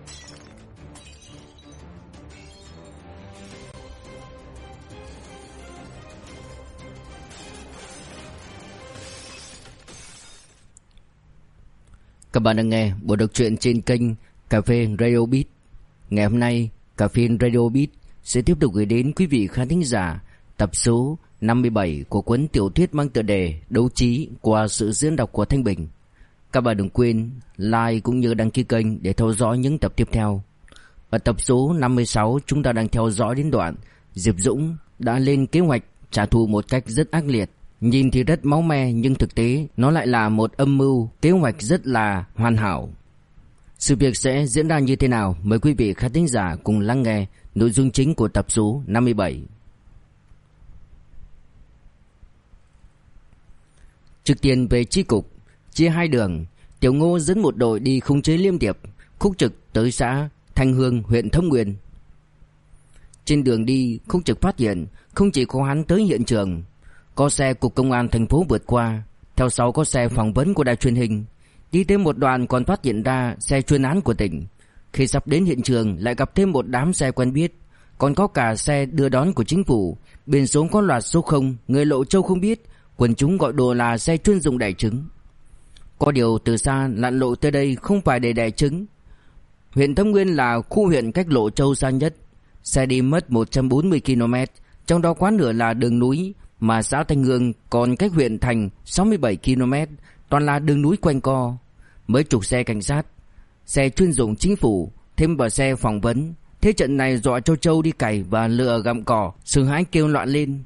Các bạn đang nghe bộ đọc truyện trên kênh Cà phê Radio Beat. Ngày hôm nay, Cà phê Radio Beat sẽ tiếp tục gửi đến quý vị khán thính giả tập số 57 của cuốn tiểu thuyết mang tựa đề Đấu Trí qua sự diễn đọc của Thanh Bình. Các bạn đừng quên like cũng như đăng ký kênh để theo dõi những tập tiếp theo. Ở tập số 56, chúng ta đang theo dõi đến đoạn Diệp Dũng đã lên kế hoạch trả thù một cách rất ác liệt. Nhìn thì rất máu me nhưng thực tế nó lại là một âm mưu, kế hoạch rất là hoàn hảo. Sự việc sẽ diễn ra như thế nào? Mời quý vị khán thính giả cùng lắng nghe nội dung chính của tập số 57. Trước tiên về chi cục, chia hai đường, Tiểu Ngô dẫn một đội đi khống chế Liêm Điệp, Khúc Trực tới xã Thanh Hương, huyện Thâm Nguyên. Trên đường đi, Khúc Trực phát hiện không chỉ có hắn tới hiện trường, có xe cục công an thành phố vượt qua, theo sau có xe phỏng vấn của đài truyền hình. Đi tới một đoạn còn phát hiện ra xe chuyên án của tỉnh. Khi sắp đến hiện trường lại gặp thêm một đám xe quen biết, còn có cả xe đưa đón của chính phủ, biển số có loạt số 0, người Lộ Châu không biết, quần chúng gọi đùa là xe chuyên dụng đẻ trứng. Có điều từ xa lặn lộ tới đây không phải để đẻ trứng. Huyện Thâm Nguyên là khu huyện cách Lộ Châu xa nhất, xe đi mất 140 km, trong đó quá nửa là đường núi, mà xã Thanh Hương còn cách huyện thành 67 km, toàn là đường núi quanh co. Mấy chục xe cảnh sát, xe chuyên dụng chính phủ, thêm vào xe phỏng vấn, thế trận này dọa cho Châu đi cày và lừa gặm cỏ, sợ hãi kêu loạn lên.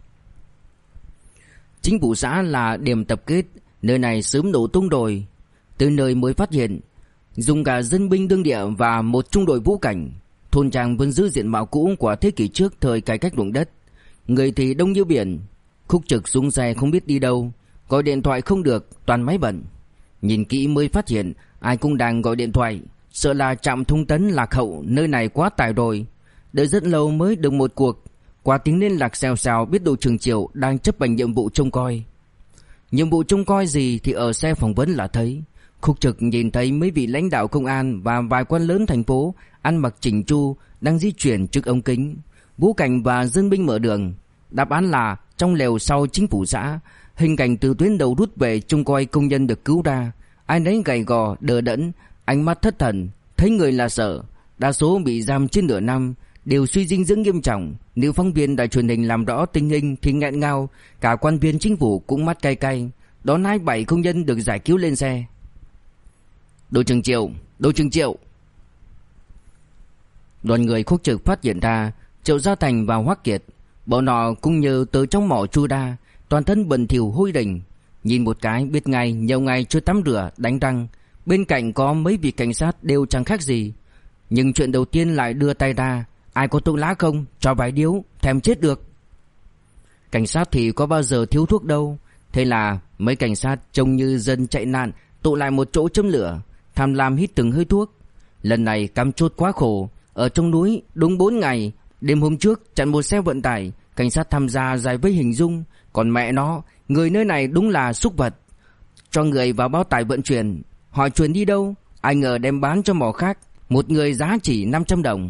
Chính phủ xã là điểm tập kết, nơi này sớm nổ tung rồi. Từ nơi mới phát hiện, dùng cả dân binh đương địa và một trung đội vũ cảnh, thôn trang vẫn giữ diện mạo cũ của thế kỷ trước thời cải cách ruộng đất. Người thì đông như biển. Khúc Trực xuống xe không biết đi đâu, gọi điện thoại không được, toàn máy bận. Nhìn kỹ mới phát hiện ai cũng đang gọi điện thoại, sợ là trạm thông tấn lạc hậu, nơi này quá tải rồi. Đợi rất lâu mới được một cuộc, qua tiếng liên lạc xèo xèo biết đội trưởng Triệu đang chấp hành nhiệm vụ trông coi. Nhiệm vụ trông coi gì thì ở xe phỏng vấn là thấy. Khúc Trực nhìn thấy mấy vị lãnh đạo công an và vài quan lớn thành phố ăn mặc chỉnh chu đang di chuyển trước ống kính. Vũ cảnh và dân binh mở đường. Đáp án là trong lều sau chính phủ xã. Hình cảnh từ tuyến đầu rút về trông coi công nhân được cứu ra. Ai nấy gầy gò, đờ đẫn, ánh mắt thất thần, thấy người là sợ. Đa số bị giam trên nửa năm, đều suy dinh dưỡng nghiêm trọng. Nếu phóng viên đài truyền hình làm rõ tình hình thì nghẹn ngào. Cả quan viên chính phủ cũng mắt cay cay. Đón 27 công nhân được giải cứu lên xe. Đội trưởng Triệu, đội trưởng Triệu. Đoàn người Khúc Trực phát hiện ra Triệu Gia Thành và Hoắc Kiệt. Bọn họ cũng như từ trong mỏ chui ra, toàn thân bẩn thỉu hôi đỉnh. Nhìn một cái biết ngay nhiều ngày chưa tắm rửa, đánh răng. Bên cạnh có mấy vị cảnh sát đều chẳng khác gì. Nhưng chuyện đầu tiên lại đưa tay ra. Ai có thuốc lá không? Cho vài điếu, thèm chết được. Cảnh sát thì có bao giờ thiếu thuốc đâu. Thế là mấy cảnh sát trông như dân chạy nạn, tụ lại một chỗ châm lửa, tham lam hít từng hơi thuốc. Lần này cắm chốt quá khổ. Ở trong núi đúng 4 ngày. Đêm hôm trước chặn một xe vận tải, cảnh sát tham gia giải vây hình dung. Còn mẹ nó, người nơi này đúng là súc vật. Cho người vào bao tải vận chuyển, hỏi chuyển đi đâu, ai ngờ đem bán cho mỏ khác, một người giá chỉ 500 đồng.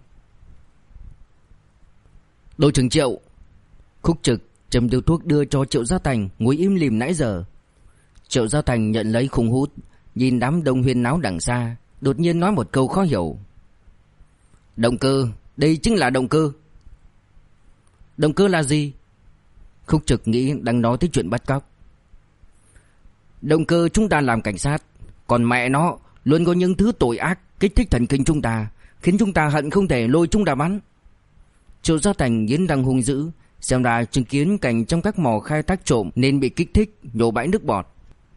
Đội trưởng Triệu. Khúc Trực châm điếu thuốc đưa cho Triệu Gia Thành, ngồi im lìm nãy giờ. Triệu Gia Thành nhận lấy khung hút, nhìn đám đông huyên náo đằng xa, đột nhiên nói một câu khó hiểu. Động cơ, đây chính là động cơ. Động cơ là gì? Khúc Trực nghĩ đang nói tới chuyện bắt cóc. Động cơ chúng ta làm cảnh sát, còn mẹ nó luôn có những thứ tội ác kích thích thần kinh chúng ta, khiến chúng ta hận không thể lôi chúng ta bắn. Triệu Gia Thành nghiến răng hung dữ, xem ra chứng kiến cảnh trong các mỏ khai thác trộm nên bị kích thích, nhổ bãi nước bọt.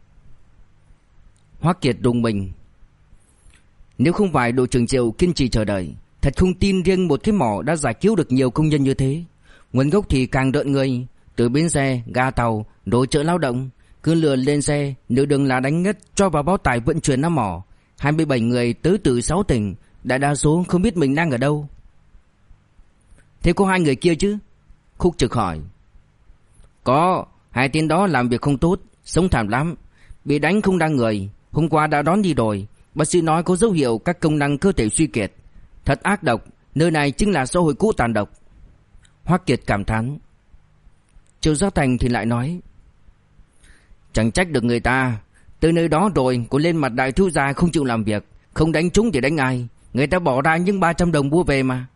Hoắc Kiệt rùng mình. Nếu không phải đội trưởng Triệu kiên trì chờ đợi, thật không tin riêng một cái mỏ đã giải cứu được nhiều công nhân như thế. Nguồn gốc thì càng đợn người, từ bến xe, ga tàu, rồi chợ lao động, cứ lừa lên xe, nửa đường là đánh ngất cho vào bao tải vận chuyển ra mỏ. 27 người tới từ 6 tỉnh, đại đa số không biết mình đang ở đâu. Thế có 2 người kia chứ? Khúc Trực hỏi. Có, 2 tên đó làm việc không tốt, sống thảm lắm, bị đánh không đa người. Hôm qua đã đón đi rồi, Bác sĩ nói có dấu hiệu các công năng cơ thể suy kiệt. Thật ác độc, nơi này chính là xã hội cũ tàn độc. Hoắc Kiệt cảm thán. Triệu Gia Thành thì lại nói: Chẳng trách được người ta, từ nơi đó rồi còn lên mặt đại thiếu gia không chịu làm việc, không đánh chúng thì đánh ai, người ta bỏ ra những 300 đồng mua về mà.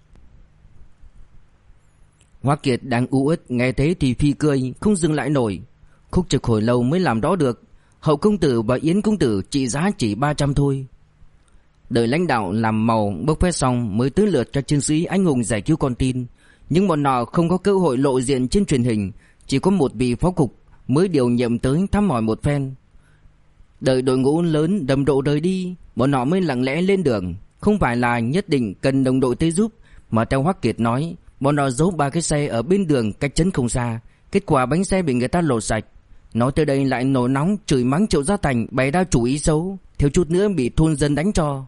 Hoắc Kiệt đang u uất nghe thế thì phi cười, không dừng lại nổi. Khúc Trực hồi lâu mới làm đó được. Hậu công tử và Yến công tử trị giá chỉ 300 thôi. Đợi lãnh đạo làm màu bốc phét xong mới tới lượt các chiến sĩ anh hùng giải cứu con tin. Nhưng bọn họ không có cơ hội lộ diện trên truyền hình, chỉ có một vị phó cục mới điều nhiệm tới thăm hỏi một phen. Đợi đội ngũ lớn đầm độ rời đi, bọn họ mới lặng lẽ lên đường. Không phải là nhất định cần đồng đội tới giúp, mà theo Hoắc Kiệt nói, bọn họ giấu 3 cái xe ở bên đường cách trấn không xa. Kết quả bánh xe bị người ta lột sạch. Nói tới đây lại nổi nóng chửi mắng Triệu Gia Thành bày ra chủ ý xấu, thiếu chút nữa bị thôn dân đánh cho.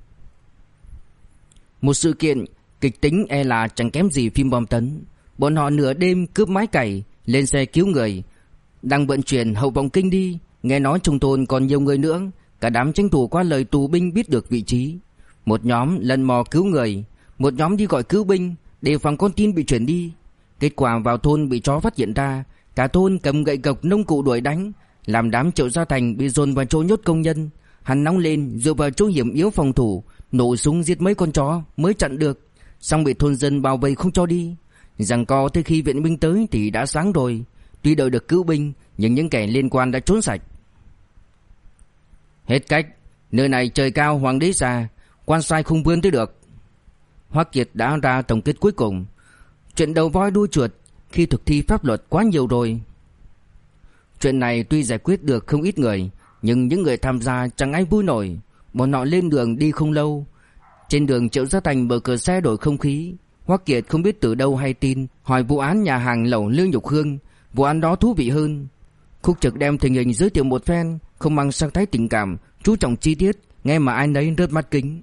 Một sự kiện kịch tính e là chẳng kém gì phim bom tấn. Bọn họ nửa đêm cướp máy cày, lên xe cứu người, đang vận chuyển hậu vọng kinh đi. Nghe nói trong thôn còn nhiều người nữa, cả đám tranh thủ qua lời tù binh biết được vị trí. Một nhóm lần mò cứu người, một nhóm đi gọi cứu binh, đề phòng con tin bị chuyển đi. Kết quả vào thôn bị chó phát hiện ra, cả thôn cầm gậy gộc nông cụ đuổi đánh, làm đám Triệu Gia Thành bị dồn vào chỗ nhốt công nhân. Hắn nóng lên dựa vào chỗ hiểm yếu phòng thủ, nổ súng giết mấy con chó mới chặn được, xong bị thôn dân bao vây không cho đi. Giằng co tới khi viện binh tới thì đã sáng rồi. Tuy đợi được cứu binh, nhưng những kẻ liên quan đã trốn sạch. Hết cách, nơi này trời cao hoàng đế xa, quan sai không vươn tới được. Hoắc Kiệt đã ra tổng kết cuối cùng. Chuyện đầu voi đuôi chuột khi thực thi pháp luật quá nhiều rồi. Chuyện này tuy giải quyết được không ít người, nhưng những người tham gia chẳng ai vui nổi. Bọn họ lên đường đi không lâu. Trên đường Triệu Gia Thành mở cửa xe đổi không khí. Hoắc Kiệt không biết từ đâu hay tin, hỏi vụ án nhà hàng lẩu Lương Nhục Hương. Vụ án đó thú vị hơn. Khúc Trực đem tình hình giới thiệu một phen, không mang sắc thái tình cảm, chú trọng chi tiết, nghe mà ai nấy rớt mắt kính.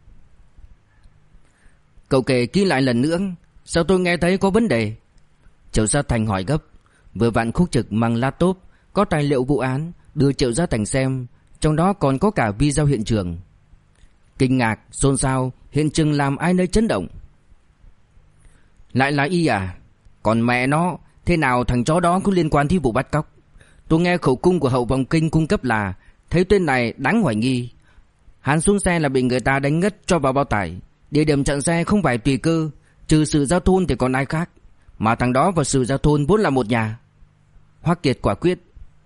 Cậu kể kỹ lại lần nữa, sao tôi nghe thấy có vấn đề? Triệu Gia Thành hỏi gấp. Vừa vặn Khúc Trực mang laptop có tài liệu vụ án đưa Triệu Gia Thành xem, trong đó còn có cả video hiện trường. Kinh ngạc, xôn xao, hiện trường làm ai nấy chấn động. Lại là y à? Còn mẹ nó, thế nào thằng chó đó có liên quan tới vụ bắt cóc? Tôi nghe khẩu cung của hậu vọng kinh cung cấp là thấy tên này đáng hoài nghi. Hắn xuống xe là bị người ta đánh ngất cho vào bao tải. Địa điểm chặn xe không phải tùy cơ, trừ Sử Giao Thôn thì còn ai khác. Mà thằng đó và Sử Giao Thôn vốn là một nhà. Hoắc Kiệt quả quyết.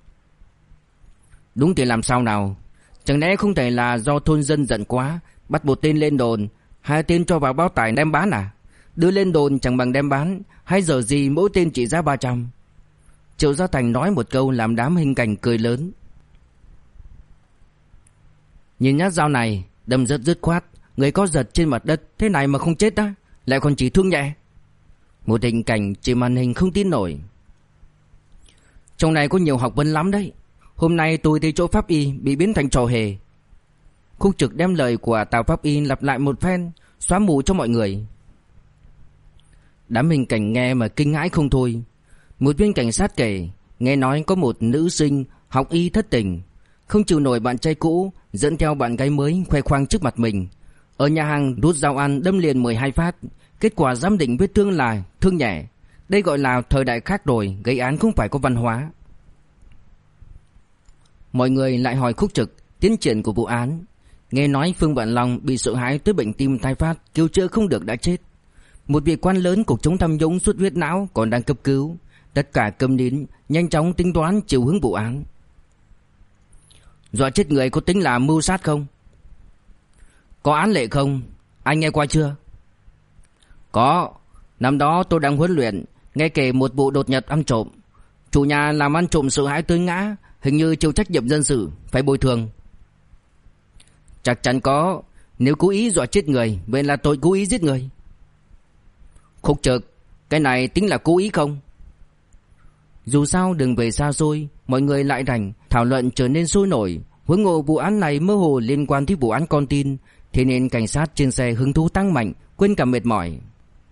Đúng thì làm sao nào? Chẳng lẽ không thể là do thôn dân giận quá, bắt một tên lên đồn, hai tên cho vào bao tải đem bán à? Đưa lên đồn chẳng bằng đem bán, hay giờ gì mỗi tên trị giá 300. Triệu Gia Thành nói một câu làm đám Hình Cảnh cười lớn. Nhìn nhát dao này, đâm rất dứt khoát, người có giật trên mặt đất thế này mà không chết á, lại còn chỉ thương nhẹ. Một Hình Cảnh chỉ màn hình không tin nổi. Trong này có nhiều học vấn lắm đấy. Hôm nay tôi thấy chỗ pháp y bị biến thành trò hề. Khúc Trực đem lời của Tào pháp y lặp lại một phen, xóa mù cho mọi người. Đám Hình Cảnh nghe mà kinh hãi không thôi. Một viên cảnh sát kể, nghe nói có một nữ sinh học y thất tình, không chịu nổi bạn trai cũ, dẫn theo bạn gái mới khoe khoang trước mặt mình. Ở nhà hàng rút dao ăn đâm liền 12 phát. Kết quả giám định vết thương là thương nhẹ. Đây gọi là thời đại khác rồi, gây án không phải có văn hóa. Mọi người lại hỏi Khúc Trực tiến triển của vụ án. Nghe nói Phương Vạn Long bị sợ hãi tới bệnh tim tái phát, cứu chữa không được đã chết. Một vị quan lớn cục chống tham nhũng xuất huyết não còn đang cấp cứu. Tất cả câm nín, nhanh chóng tính toán chiều hướng vụ án. Dọa chết người có tính là mưu sát không? Có án lệ không? Anh nghe qua chưa? Có. Năm đó tôi đang huấn luyện, nghe kể một vụ đột nhập ăn trộm. Chủ nhà làm ăn trộm sợ hãi tới ngã, hình như chịu trách nhiệm dân sự, phải bồi thường. Chắc chắn có. Nếu cố ý dọa chết người, vậy là tội cố ý giết người. Khúc Trực, cái này tính là cố ý không? Dù sao đường về xa xôi, mọi người lại rảnh, thảo luận trở nên sôi nổi. Huống hồ vụ án này mơ hồ liên quan tới vụ án con tin, thế nên cảnh sát trên xe hứng thú tăng mạnh, quên cả mệt mỏi.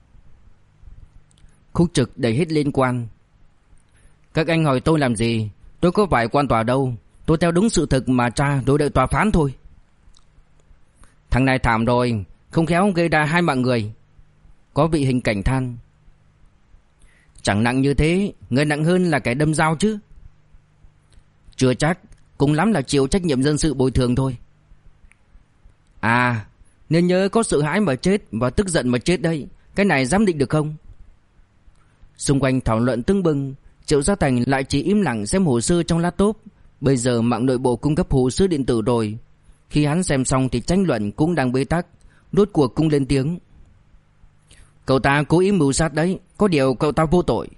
Khúc Trực đẩy hết liên quan. Các anh hỏi tôi làm gì? Tôi có phải quan tòa đâu. Tôi theo đúng sự thực mà tra đối đợi tòa phán thôi. Thằng này thảm rồi, không khéo gây ra 2 mạng người. Có vị hình cảnh than. Chẳng nặng như thế, người nặng hơn là kẻ đâm dao chứ. Chưa chắc, cùng lắm là chịu trách nhiệm dân sự bồi thường thôi. À, nên nhớ có sợ hãi mà chết và tức giận mà chết đấy. Cái này dám định được không? Xung quanh thảo luận tưng bừng. Triệu Gia Thành lại chỉ im lặng xem hồ sơ trong laptop. Bây giờ mạng nội bộ cung cấp hồ sơ điện tử rồi. Khi hắn xem xong thì tranh luận cũng đang bế tắc. Rốt cuộc cũng lên tiếng. Cậu ta cố ý mưu sát đấy, có điều cậu ta vô tội.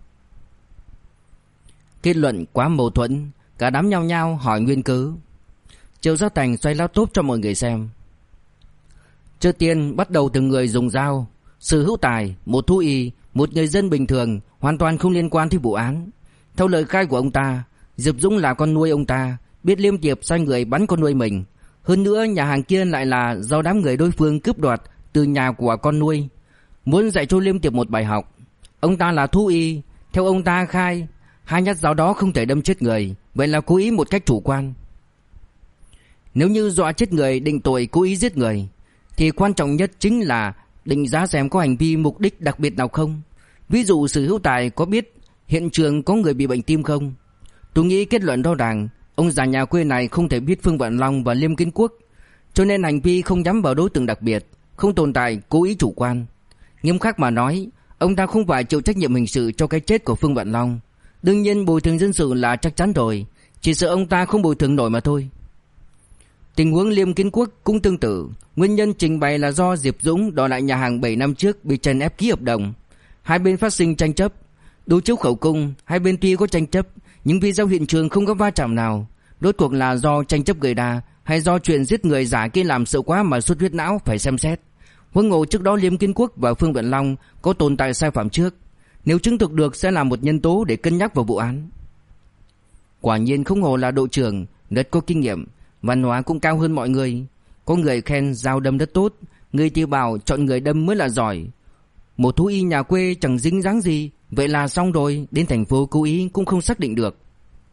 Kết luận quá mâu thuẫn, cả đám nhao nhao hỏi nguyên cớ. Triệu Gia Thành xoay laptop cho mọi người xem. Trước tiên bắt đầu từ người dùng dao. Sử Hữu Tài, một thú y, một người dân bình thường, hoàn toàn không liên quan tới vụ án. Theo lời khai của ông ta, Diệp Dũng là con nuôi ông ta, biết Liêm Tiệp sai người bắn con nuôi mình. Hơn nữa nhà hàng kia lại là do đám người đối phương cướp đoạt từ nhà của con nuôi, muốn dạy cho Liêm Tiệp một bài học. Ông ta là thú y, theo ông ta khai, 2 nhát dao đó không thể đâm chết người, vậy là cố ý một cách chủ quan. Nếu như dọa chết người định tội cố ý giết người, thì quan trọng nhất chính là định giá xem có hành vi mục đích đặc biệt nào không. Ví dụ Sử Hữu Tài có biết hiện trường có người bị bệnh tim không? Tôi nghĩ kết luận rõ ràng, ông già nhà quê này không thể biết Phương Vạn Long và Liêm Kiến Quốc, cho nên hành vi không nhắm vào đối tượng đặc biệt, không tồn tại cố ý chủ quan. Nghiêm khắc mà nói, ông ta không phải chịu trách nhiệm hình sự cho cái chết của Phương Vạn Long. Đương nhiên bồi thường dân sự là chắc chắn rồi, chỉ sợ ông ta không bồi thường nổi mà thôi. Tình huống Liêm Kiến Quốc cũng tương tự. Nguyên nhân trình bày là do Diệp Dũng đòi lại nhà hàng 7 năm trước bị chèn ép ký hợp đồng. Hai bên phát sinh tranh chấp. Đối chiếu khẩu cung, hai bên tuy có tranh chấp, nhưng vì giao hiện trường không có va chạm nào. Rốt cuộc là do tranh chấp gây ra, hay do chuyện giết người giả kia làm sợ quá mà xuất huyết não phải xem xét. Huống hồ trước đó Liêm Kiến Quốc và Phương Vạn Long có tồn tại sai phạm trước. Nếu chứng thực được sẽ là một nhân tố để cân nhắc vào vụ án. Quả nhiên không hồ là đội trưởng, rất có kinh nghiệm, văn hóa cũng cao hơn mọi người. Có người khen dao đâm rất tốt, người thì bảo chọn người đâm mới là giỏi. Một thú y nhà quê chẳng dính dáng gì, vậy là xong rồi, đến thành phố cố ý cũng không xác định được.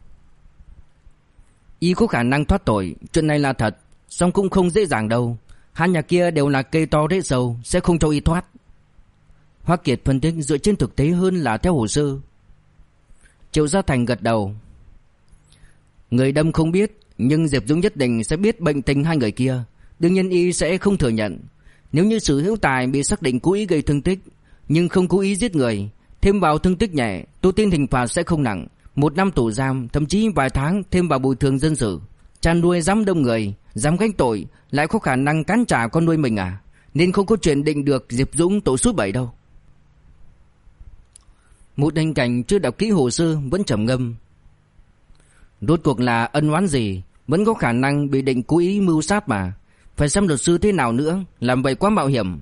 Y có khả năng thoát tội, chuyện này là thật, song cũng không dễ dàng đâu. Hai nhà kia đều là cây to rễ sâu, sẽ không cho Y thoát. Hoắc Kiệt phân tích dựa trên thực tế hơn là theo hồ sơ. Triệu Gia Thành gật đầu. Người đâm không biết, nhưng Diệp Dũng nhất định sẽ biết bệnh tình hai người kia. Đương nhiên Y sẽ không thừa nhận. Nếu như Sử Hữu Tài bị xác định cố ý gây thương tích, nhưng không cố ý giết người, thêm vào thương tích nhẹ, tôi tin hình phạt sẽ không nặng, 1 năm tù giam, thậm chí vài tháng thêm vào bồi thường dân sự. Chăn nuôi dám đông người, dám gánh tội, lại có khả năng cán trả con nuôi mình à? Nên không có chuyện định được Diệp Dũng tội suốt 7 đâu. Một hình cảnh chưa đọc kỹ hồ sơ vẫn trầm ngâm. Rốt cuộc là ân oán gì, vẫn có khả năng bị định cố ý mưu sát mà. Phải xem luật sư thế nào nữa, làm vậy quá mạo hiểm.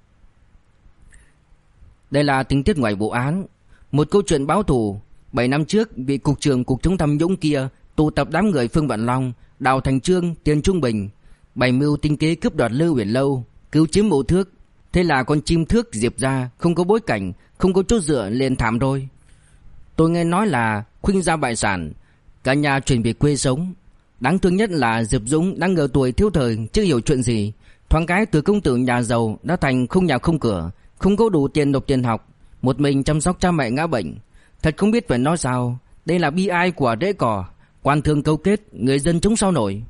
Đây là tình tiết ngoài vụ án, một câu chuyện báo thù. 7 năm trước, vị cục trưởng cục chống tham nhũng kia tụ tập đám người Phương Vạn Long, Đào Thành Trương, Tiền Trung Bình, bày mưu tinh kế cướp đoạt Lưu Huyền Lâu, cứu chiếm Mộ Thước. Thế là con chim Thước Diệp ra, không có bối cảnh, không có chỗ dựa liền thảm rồi. Tôi nghe nói là khuynh gia bại sản, cả nhà chuyển về quê sống. Đáng thương nhất là Diệp Dũng đang ở tuổi thiếu thời, chưa hiểu chuyện gì, thoáng cái từ công tử nhà giàu đã thành không nhà không cửa, không có đủ tiền nộp tiền học, một mình chăm sóc cha mẹ ngã bệnh. Thật không biết phải nói sao. Đây là bi ai của rễ cỏ, quan thương câu kết, người dân chống sao nổi.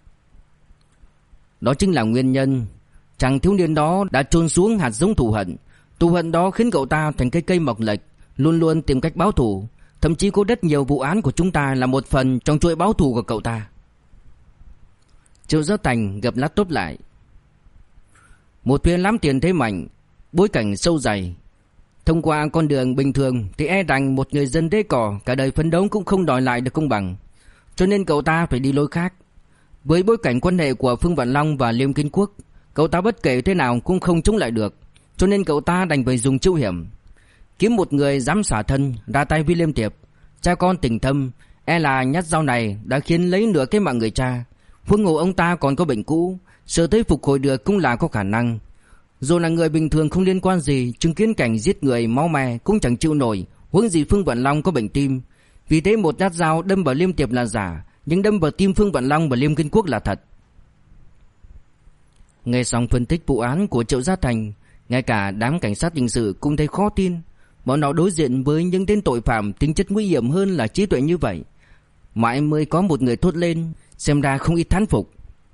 Đó chính là nguyên nhân. Chàng thiếu niên đó đã chôn xuống hạt giống thù hận. Thù hận đó khiến cậu ta thành cây mọc lệch, luôn luôn tìm cách báo thù. Thậm chí có rất nhiều vụ án của chúng ta là một phần trong chuỗi báo thù của cậu ta. Triệu Gia Thành gập laptop lại. Một phía lắm tiền thế mạnh, bối cảnh sâu dày. Thông qua con đường bình thường thì e rằng một người dân rễ cỏ cả đời phấn đấu cũng không đòi lại được công bằng. Cho nên cậu ta phải đi lối khác. Với bối cảnh quan hệ của Phương Vạn Long và Liêm Kiến Quốc, cậu ta bất kể thế nào cũng không chống lại được. Cho nên cậu ta đành phải dùng chiêu hiểm, kiếm một người dám xả thân ra tay với Liêm Tiệp. Cha con tình thâm, e là nhát dao này đã khiến lấy nửa cái mạng người cha. Huống hồ ông ta còn có bệnh cũ, sợ tới phục hồi được cũng là có khả năng. Dù là người bình thường không liên quan gì, chứng kiến cảnh giết người máu me cũng chẳng chịu nổi, huống gì Phương Vạn Long có bệnh tim. Vì thế một nhát dao đâm vào Liêm Tiệp là giả, nhưng đâm vào tim Phương Vạn Long và Liêm Kiến Quốc là thật. Nghe xong phân tích vụ án của Triệu Gia Thành, ngay cả đám cảnh sát hình sự cũng thấy khó tin. Bọn nó đối diện với những tên tội phạm tính chất nguy hiểm hơn là trí tuệ như vậy. Mãi mới có một người thốt lên, xem ra không ít thán phục.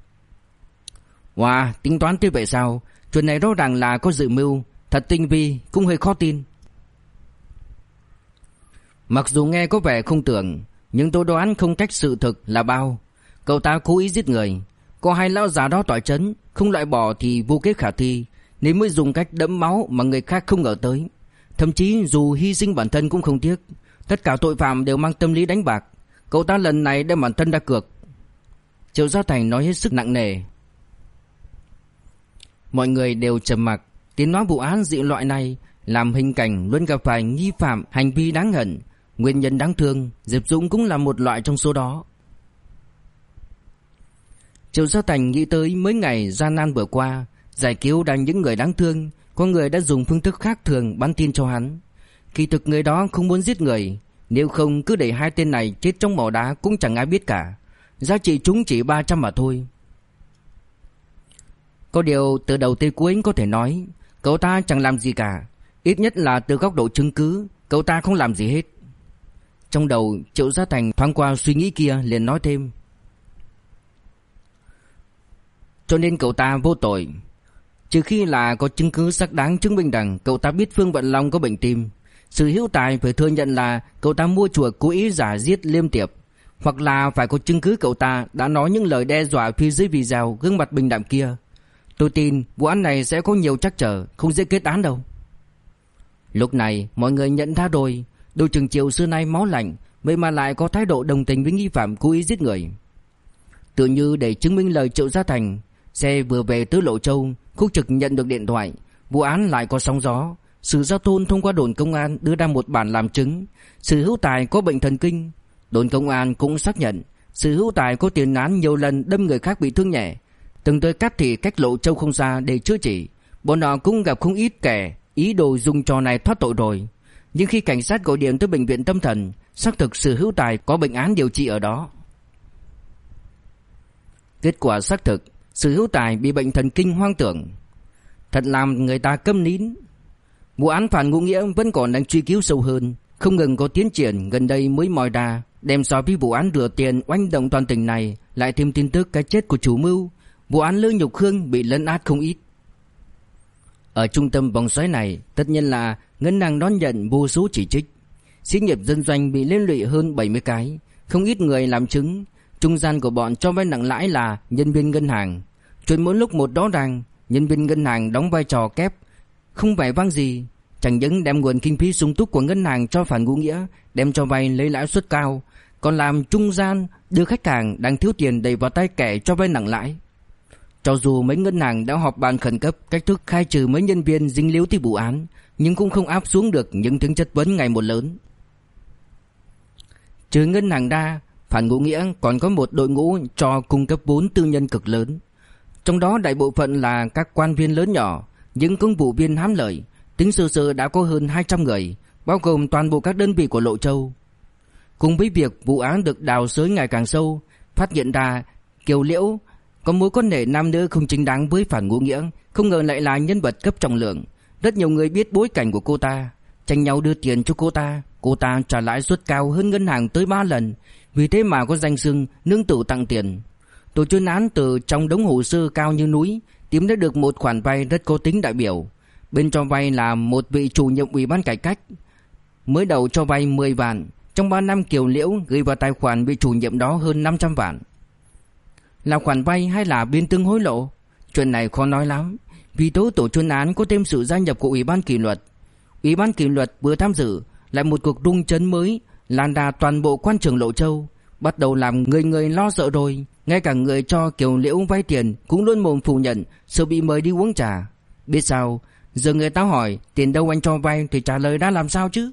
Wow, tính toán như vậy sao? Chuyện này rõ ràng là có dự mưu, thật tinh vi, cũng hơi khó tin. Mặc dù nghe có vẻ không tưởng, nhưng tôi đoán không cách sự thực là bao. Cậu ta cố ý giết người, có hai lão già đó tỏa chấn, không loại bỏ thì vô kế khả thi, nên mới dùng cách đẫm máu mà người khác không ngờ tới. Thậm chí dù hy sinh bản thân cũng không tiếc. Tất cả tội phạm đều mang tâm lý đánh bạc. Cậu ta lần này đem bản thân ra cược. Triệu Gia Thành nói hết sức nặng nề. Mọi người đều trầm mặc. Tiếng nói vụ án dị loại này làm hình cảnh luôn gặp phải nghi phạm hành vi đáng hận, nguyên nhân đáng thương. Diệp Dũng cũng là một loại trong số đó. Triệu Gia Thành nghĩ tới mấy ngày gian nan vừa qua, giải cứu ra những người đáng thương. Có người đã dùng phương thức khác thường bắn tin cho hắn. Kỳ thực người đó không muốn giết người, nếu không cứ để hai tên này chết trong mỏ đá cũng chẳng ai biết cả. Giá trị chúng chỉ 300 mà thôi. Có điều từ đầu tới cuối có thể nói cậu ta chẳng làm gì cả. Ít nhất là từ góc độ chứng cứ, cậu ta không làm gì hết. Trong đầu Triệu Gia Thành thoáng qua suy nghĩ kia, liền nói thêm. Cho nên cậu ta vô tội. Trừ khi là có chứng cứ xác đáng chứng minh rằng cậu ta biết Phương Vận Long có bệnh tim. Sự hữu tài phải thừa nhận là cậu ta mua chuộc cố ý giả giết Liêm Tiệp. Hoặc là phải có chứng cứ cậu ta đã nói những lời đe dọa phía dưới video gương mặt bình đạm kia. Tôi tin vụ án này sẽ có nhiều trắc trở, không dễ kết án đâu. Lúc này mọi người nhận ra rồi, đội trưởng Triệu xưa nay máu lạnh, vậy mà lại có thái độ đồng tình với nghi phạm cố ý giết người. Tự như để chứng minh lời Triệu Gia Thành, xe vừa về tới Lộ Châu, Khúc Trực nhận được điện thoại, vụ án lại có sóng gió. Sử Giao Thôn thông qua đồn công an đưa ra một bản làm chứng, Sử Hữu Tài có bệnh thần kinh. Đồn công an cũng xác nhận Sử Hữu Tài có tiền án nhiều lần đâm người khác bị thương nhẹ, từng tới Cát Thị cách Lộ Châu không xa để chữa trị. Bọn họ cũng gặp không ít kẻ ý đồ dùng trò này thoát tội rồi. Nhưng khi cảnh sát gọi điện tới bệnh viện tâm thần, xác thực Sử Hữu Tài có bệnh án điều trị ở đó. Kết quả xác thực Sử Hữu Tài bị bệnh thần kinh hoang tưởng. Thật làm người ta câm nín. Vụ án Phản Ngũ Nghĩa vẫn còn đang truy cứu sâu hơn, không ngừng có tiến triển. Gần đây mới moi ra, đem so với vụ án rửa tiền oanh động toàn tỉnh này, lại thêm tin tức cái chết của chủ mưu. Vụ án Lư Nhục Khương bị lấn át không ít. Ở trung tâm vòng xoáy này, tất nhiên là ngân hàng đón nhận vô số chỉ trích. Xí nghiệp dân doanh bị liên lụy hơn 70 cái, không ít người làm chứng. Trung gian của bọn cho vay nặng lãi là nhân viên ngân hàng. Chuyện mỗi lúc một rõ ràng, nhân viên ngân hàng đóng vai trò kép, không vẻ vang gì. Chẳng những đem nguồn kinh phí sung túc của ngân hàng cho Phản Ngũ Nghĩa, đem cho vay lấy lãi suất cao, còn làm trung gian đưa khách hàng đang thiếu tiền đẩy vào tay kẻ cho vay nặng lãi. Cho dù mấy ngân hàng đã họp bàn khẩn cấp cách thức khai trừ mấy nhân viên dính líu tới vụ án, nhưng cũng không áp xuống được những tiếng chất vấn ngày một lớn. Trừ ngân hàng ra, Phản Ngũ Nghĩa còn có một đội ngũ cho cung cấp vốn tư nhân cực lớn. Trong đó đại bộ phận là các quan viên lớn nhỏ, những công vụ viên hám lợi. Tính sơ sơ đã có hơn 200 người, bao gồm toàn bộ các đơn vị của Lộ Châu. Cùng với việc vụ án được đào xới ngày càng sâu, phát hiện ra Kiều Liễu có mối quan hệ nam nữ không chính đáng với Phản Ngũ Nghĩa, không ngờ lại là nhân vật cấp trọng lượng. Rất nhiều người biết bối cảnh của cô ta, tranh nhau đưa tiền cho cô ta trả lãi suất cao hơn ngân hàng tới 3 lần, vì thế mà có danh xưng nương tử tặng tiền. Tổ chuyên án từ trong đống hồ sơ cao như núi tìm ra được một khoản vay rất có tính đại biểu. Bên cho vay là một vị chủ nhiệm ủy ban cải cách, mới đầu cho vay 10 vạn. Trong 3 năm Kiều Liễu gửi vào tài khoản vị chủ nhiệm đó hơn 500 vạn. Là khoản vay hay là biên tương hối lộ? Chuyện này khó nói lắm, vì tố tổ chuyên án có thêm sự gia nhập của Ủy ban kỷ luật. Ủy ban kỷ luật vừa tham dự lại một cuộc rung chấn mới lan ra toàn bộ quan trường Lộ Châu, bắt đầu làm người người lo sợ rồi. Ngay cả người cho Kiều Liễu vay tiền cũng luôn mồm phủ nhận, sợ bị mời đi uống trà. Biết sao, giờ người ta hỏi tiền đâu anh cho vay thì trả lời đã làm sao chứ.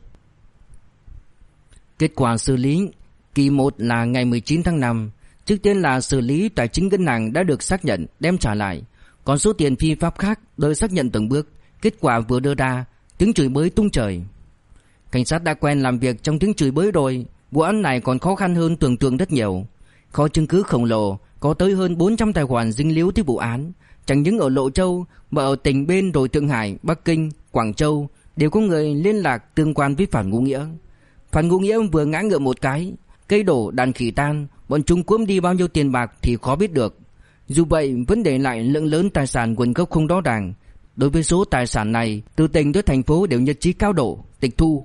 Kết quả xử lý kỳ 1 là ngày 19 tháng 5. Trước tiên là xử lý tài chính ngân hàng đã được xác nhận đem trả lại, còn số tiền phi pháp khác đợi xác nhận từng bước. Kết quả vừa đưa ra, tiếng chửi bới tung trời. Cảnh sát đã quen làm việc trong tiếng chửi bới rồi. Vụ án này còn khó khăn hơn tưởng tượng rất nhiều. Kho chứng cứ khổng lồ, có tới hơn 400 tài khoản dính líu tới vụ án, Chẳng những ở Lộ Châu mà ở tỉnh bên rồi Thượng Hải, Bắc Kinh, Quảng Châu đều có người liên lạc tương quan với Phản Ngũ Nghĩa. Phản Ngũ Nghĩa vừa ngã ngựa một cái, cây đổ đàn khỉ tan, bọn chúng cuốn đi bao nhiêu tiền bạc thì khó biết được. Dù vậy vẫn để lại lượng lớn tài sản nguồn gốc không rõ ràng. Đối với số tài sản này, từ tỉnh tới thành phố đều nhất trí cao độ tịch thu.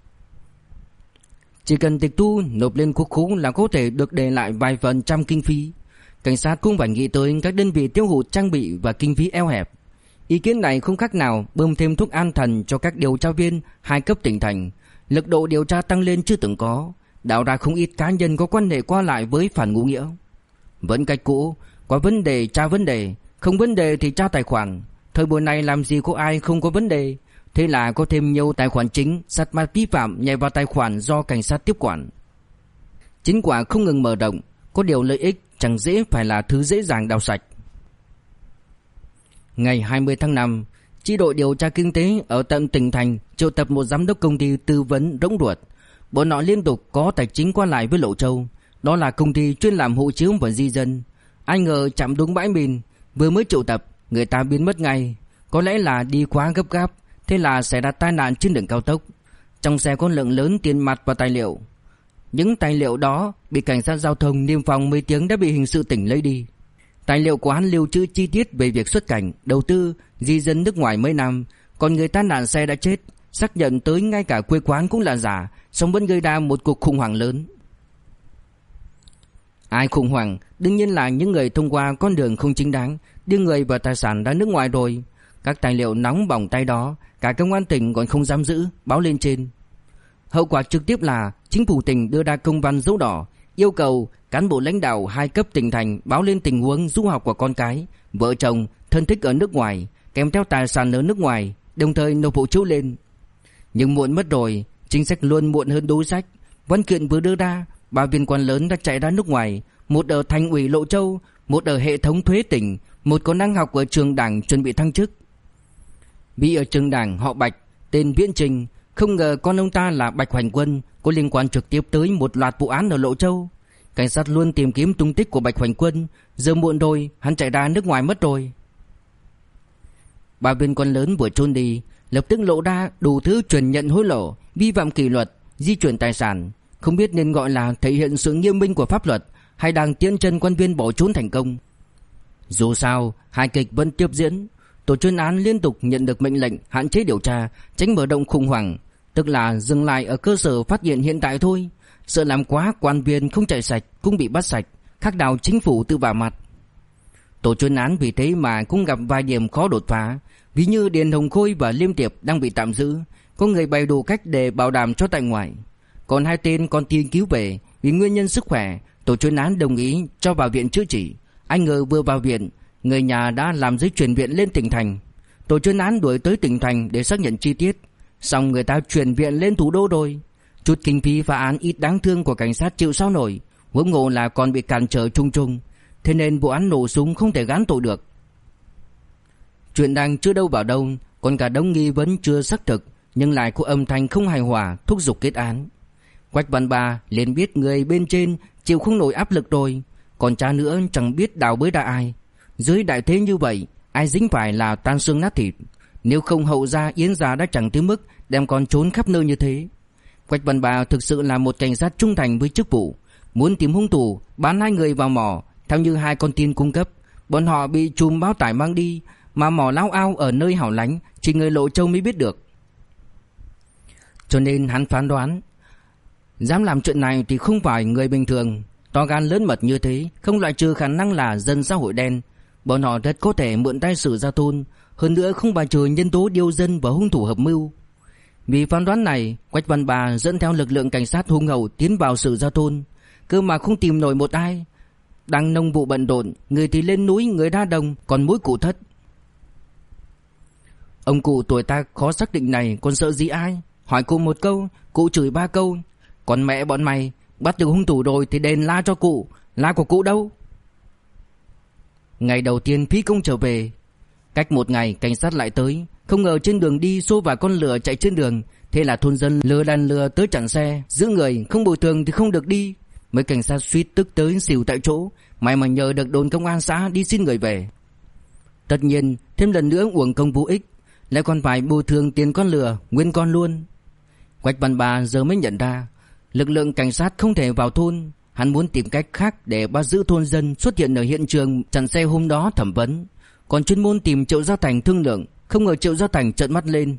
Chỉ cần tịch thu nộp lên quốc khố là có thể được để lại vài phần trăm kinh phí. Cảnh sát cũng phải nghĩ tới các đơn vị tiêu hụt trang bị và kinh phí eo hẹp. Ý kiến này không khác nào bơm thêm thuốc an thần cho các điều tra viên hai cấp tỉnh thành. Lực độ điều tra tăng lên chưa từng có, đạo ra không ít cá nhân có quan hệ qua lại với Phản Ngũ Nghĩa. Vẫn cách cũ, có vấn đề tra vấn đề, không vấn đề thì tra tài khoản. Thời buổi này làm gì có ai không có vấn đề. Thế là có thêm nhiều tài khoản chính sát mặt vi phạm nhảy vào tài khoản do cảnh sát tiếp quản. Chính quả không ngừng mở rộng, có điều lợi ích chẳng dễ phải là thứ dễ dàng đào sạch. Ngày 20 tháng 5, chi đội điều tra kinh tế ở tận tỉnh thành triệu tập một giám đốc công ty tư vấn rỗng ruột. Bọn họ liên tục có tài chính qua lại với Lộ Châu. Đó là công ty chuyên làm hộ chiếu và di dân. Ai ngờ chạm đúng bãi mìn, vừa mới triệu tập người ta biến mất ngay. Có lẽ là đi quá gấp gáp, thế là xảy ra tai nạn trên đường cao tốc. Trong xe có lượng lớn tiền mặt và tài liệu. Những tài liệu đó bị cảnh sát giao thông niêm phong mấy tiếng đã bị hình sự tỉnh lấy đi. Tài liệu của hắn lưu trữ chi tiết về việc xuất cảnh, đầu tư, di dân nước ngoài mấy năm. Còn người tai nạn xe đã chết, xác nhận tới ngay cả quê quán cũng là giả, song vẫn gây ra một cuộc khủng hoảng lớn. Ai khủng hoảng? Đương nhiên là những người thông qua con đường không chính đáng, đưa người và tài sản ra nước ngoài rồi. Các tài liệu nóng bỏng tay đó, cả công an tỉnh còn không dám giữ, báo lên trên. Hậu quả trực tiếp là chính phủ tỉnh đưa ra công văn dấu đỏ, yêu cầu cán bộ lãnh đạo hai cấp tỉnh thành báo lên tình huống du học của con cái, vợ chồng, thân thích ở nước ngoài, kèm theo tài sản ở nước ngoài, đồng thời nộp hộ chiếu lên. Nhưng muộn mất rồi, chính sách luôn muộn hơn đối sách. Văn kiện vừa đưa ra, ba viên quan lớn đã chạy ra nước ngoài, một ở thành ủy Lộ Châu, một ở hệ thống thuế tỉnh, một còn đang học ở trường đảng chuẩn bị thăng chức. Vì ở trường đảng họ Bạch, tên Viễn Trình, không ngờ con ông ta là Bạch Hoành Quân, có liên quan trực tiếp tới một loạt vụ án ở Lộ Châu. Cảnh sát luôn tìm kiếm tung tích của Bạch Hoành Quân, giờ muộn rồi, hắn chạy ra nước ngoài mất rồi. Ba viên quan lớn vừa trốn đi, lập tức lộ ra đủ thứ truyền nhận hối lộ, vi phạm kỷ luật, di chuyển tài sản, không biết nên gọi là thể hiện sự nghiêm minh của pháp luật hay đang tiễn chân quan viên bỏ trốn thành công. Dù sao, hài kịch vẫn tiếp diễn. Tổ chuyên án liên tục nhận được mệnh lệnh hạn chế điều tra, tránh mở rộng khủng hoảng, tức là dừng lại ở cơ sở phát hiện hiện tại thôi. Sợ làm quá quan viên không chạy sạch cũng bị bắt sạch, khác nào chính phủ tự vả mặt. Tổ chuyên án vì thế mà cũng gặp vài điểm khó đột phá, ví như Điền Hồng Khôi và Liêm Tiệp đang bị tạm giữ, có người bày đủ cách để bảo đảm cho tại ngoại. Còn hai tên con tin cứu về, vì nguyên nhân sức khỏe, tổ chuyên án đồng ý cho vào viện chữa trị. Anh ngờ vừa vào viện, người nhà đã làm giấy chuyển viện lên tỉnh thành. Tổ chuyên án đuổi tới tỉnh thành để xác nhận chi tiết, xong người ta chuyển viện lên thủ đô rồi. Chút kinh phí phá án ít đáng thương của cảnh sát chịu sao nổi, huống hồ là còn bị cản trở chung chung. Thế nên vụ án nổ súng không thể gán tội được. Chuyện đang chưa đâu vào đâu, còn cả đống nghi vấn chưa xác thực, nhưng lại có âm thanh không hài hòa thúc giục kết án. Quách Văn Ba liền biết người bên trên chịu không nổi áp lực rồi, còn cha nữa chẳng biết đào bới ra ai. Dưới đại thế như vậy, ai dính phải là tan xương nát thịt. Nếu không hậu gia Yến gia đã chẳng tới mức đem con trốn khắp nơi như thế. Quách Văn Ba thực sự là một cảnh sát trung thành với chức vụ, muốn tìm hung thủ, bán hai người vào mỏ theo như hai con tin cung cấp. Bọn họ bị chùm bao tải mang đi, mà mỏ lao ao ở nơi hẻo lánh chỉ người Lộ Châu mới biết được. Cho nên hắn phán đoán, dám làm chuyện này thì không phải người bình thường, to gan lớn mật như thế, không loại trừ khả năng là dân xã hội đen. Bọn họ rất có thể mượn tay Sử Gia Thôn, hơn nữa không bài trừ nhân tố điêu dân và hung thủ hợp mưu. Vì phán đoán này, Quách Văn Ba dẫn theo lực lượng cảnh sát hung hậu tiến vào Sử Gia Thôn, cơ mà không tìm nổi một ai. Đang nông vụ bận rộn, người thì lên núi, người ra đồng, còn mỗi cụ thất. Ông cụ tuổi tác khó xác định này còn sợ gì ai? Hỏi cụ một câu, cụ chửi ba câu. Còn mẹ bọn mày, bắt được hung thủ rồi thì đền la cho cụ, la của cụ đâu? Ngày đầu tiên phí công trở về, cách một ngày cảnh sát lại tới, không ngờ trên đường đi xô vào con lừa chạy trên đường. Thế là thôn dân lừa đàn lừa tới chặn xe, giữ người, không bồi thường thì không được đi. Mấy cảnh sát suýt tức tới xỉu tại chỗ, may mà nhờ được đồn công an xã đi xin người về. Tất nhiên thêm lần nữa uổng công vô ích, lại còn phải bồi thường tiền con lừa nguyên con luôn. Quách Văn Ba giờ mới nhận ra lực lượng cảnh sát không thể vào thôn. Hắn muốn tìm cách khác để bắt giữ thôn dân xuất hiện ở hiện trường chặn xe hôm đó thẩm vấn, còn chuyên môn tìm Triệu Gia Thành thương lượng. Không ngờ Triệu Gia Thành trợn mắt lên.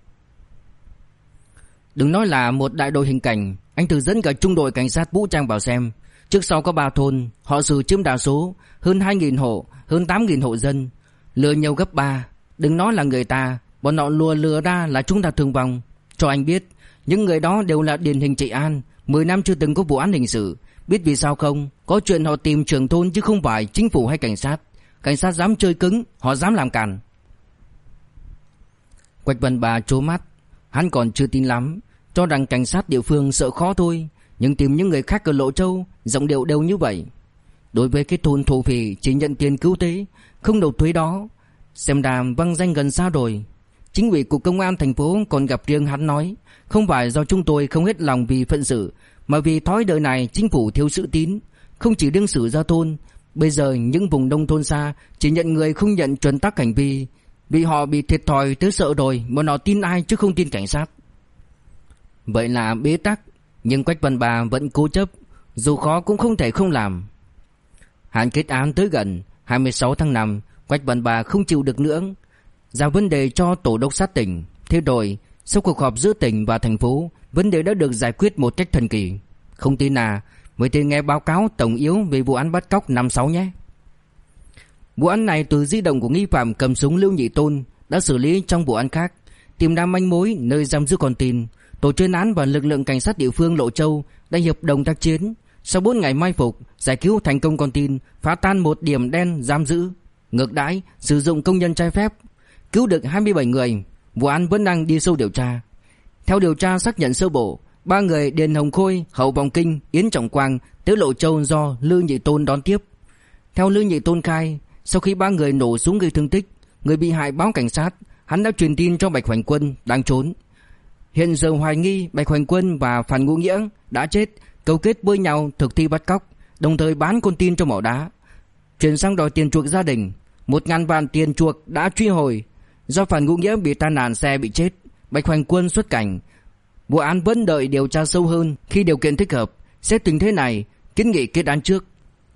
Đừng nói là một đại đội hình cảnh, anh thử dẫn cả trung đội cảnh sát vũ trang vào xem. Trước sau có 3 thôn, họ Sử chiếm đa số, hơn 2.000 hộ, hơn 8.000 hộ dân, lừa nhiều gấp 3. Đừng nói là người ta, bọn họ lừa ra là chúng ta thương vong. Cho anh biết, những người đó đều là điển hình trị an, 10 năm chưa từng có vụ án hình sự. Biết vì sao không? Có chuyện họ tìm trưởng thôn chứ không phải chính phủ hay cảnh sát. Cảnh sát dám chơi cứng, họ dám làm càn. Quách Văn Ba trố mắt. Hắn còn chưa tin lắm, cho rằng cảnh sát địa phương sợ khó thôi. Nhưng tìm những người khác ở Lộ Châu, giọng điệu đều như vậy. Đối với cái thôn thổ phỉ chỉ nhận tiền cứu tế, không nộp thuế đó, xem đàm văng danh gần xa rồi. Chính ủy cục công an thành phố còn gặp riêng hắn nói, không phải do chúng tôi không hết lòng vì phận sự, mà vì thói đời này chính phủ thiếu sự tín. Không chỉ đương xử ra thôn, bây giờ những vùng nông thôn xa chỉ nhận người không nhận chuẩn tắc hành vi, vì họ bị thiệt thòi tới sợ rồi, bọn họ tin ai chứ không tin cảnh sát. Vậy là bế tắc, nhưng Quách Văn Ba vẫn cố chấp, dù khó cũng không thể không làm. Hạn kết án tới gần 26 tháng 5, Quách Văn Ba không chịu được nữa, giao vấn đề cho tổ đốc sát tỉnh. Thế rồi sau cuộc họp giữa tỉnh và thành phố, vấn đề đã được giải quyết một cách thần kỳ. Không tin à, mời thì nghe báo cáo tổng yếu về vụ án bắt cóc năm 6 nhé. Vụ án này từ di động của nghi phạm cầm súng Lưu Nhị Tôn đã xử lý trong vụ án khác, tìm ra manh mối nơi giam giữ con tin. Tổ chuyên án và lực lượng cảnh sát địa phương Lộ Châu đã hiệp đồng tác chiến. Sau 4 ngày mai phục, giải cứu thành công con tin, phá tan một điểm đen giam giữ, ngược đãi, sử dụng công nhân trái phép, cứu được 27 người. Vụ án vẫn đang đi sâu điều tra. Theo điều tra xác nhận sơ bộ, 3 người Điền Hồng Khôi, Hậu Vọng Kinh, Yến Trọng Quang tới Lộ Châu do Lưu Nhị Tôn đón tiếp. Theo Lưu Nhị Tôn khai, sau khi 3 người nổ súng gây thương tích, người bị hại báo cảnh sát, hắn đã truyền tin cho Bạch Hoành Quân đang trốn. Hiện giờ hoài nghi Bạch Hoành Quân và Phan Ngũ Nghĩa đã chết, cấu kết với nhau thực thi bắt cóc, đồng thời bán con tin cho mỏ đá, chuyển sang đòi tiền chuộc gia đình. 1.000 vạn tiền chuộc đã truy hồi. Do Phan Ngũ Nghĩa bị tai nạn xe bị chết, Bạch Hoành Quân xuất cảnh. Vụ án vẫn đợi điều tra sâu hơn, khi điều kiện thích hợp. Xét tình thế này, kiến nghị kết án trước.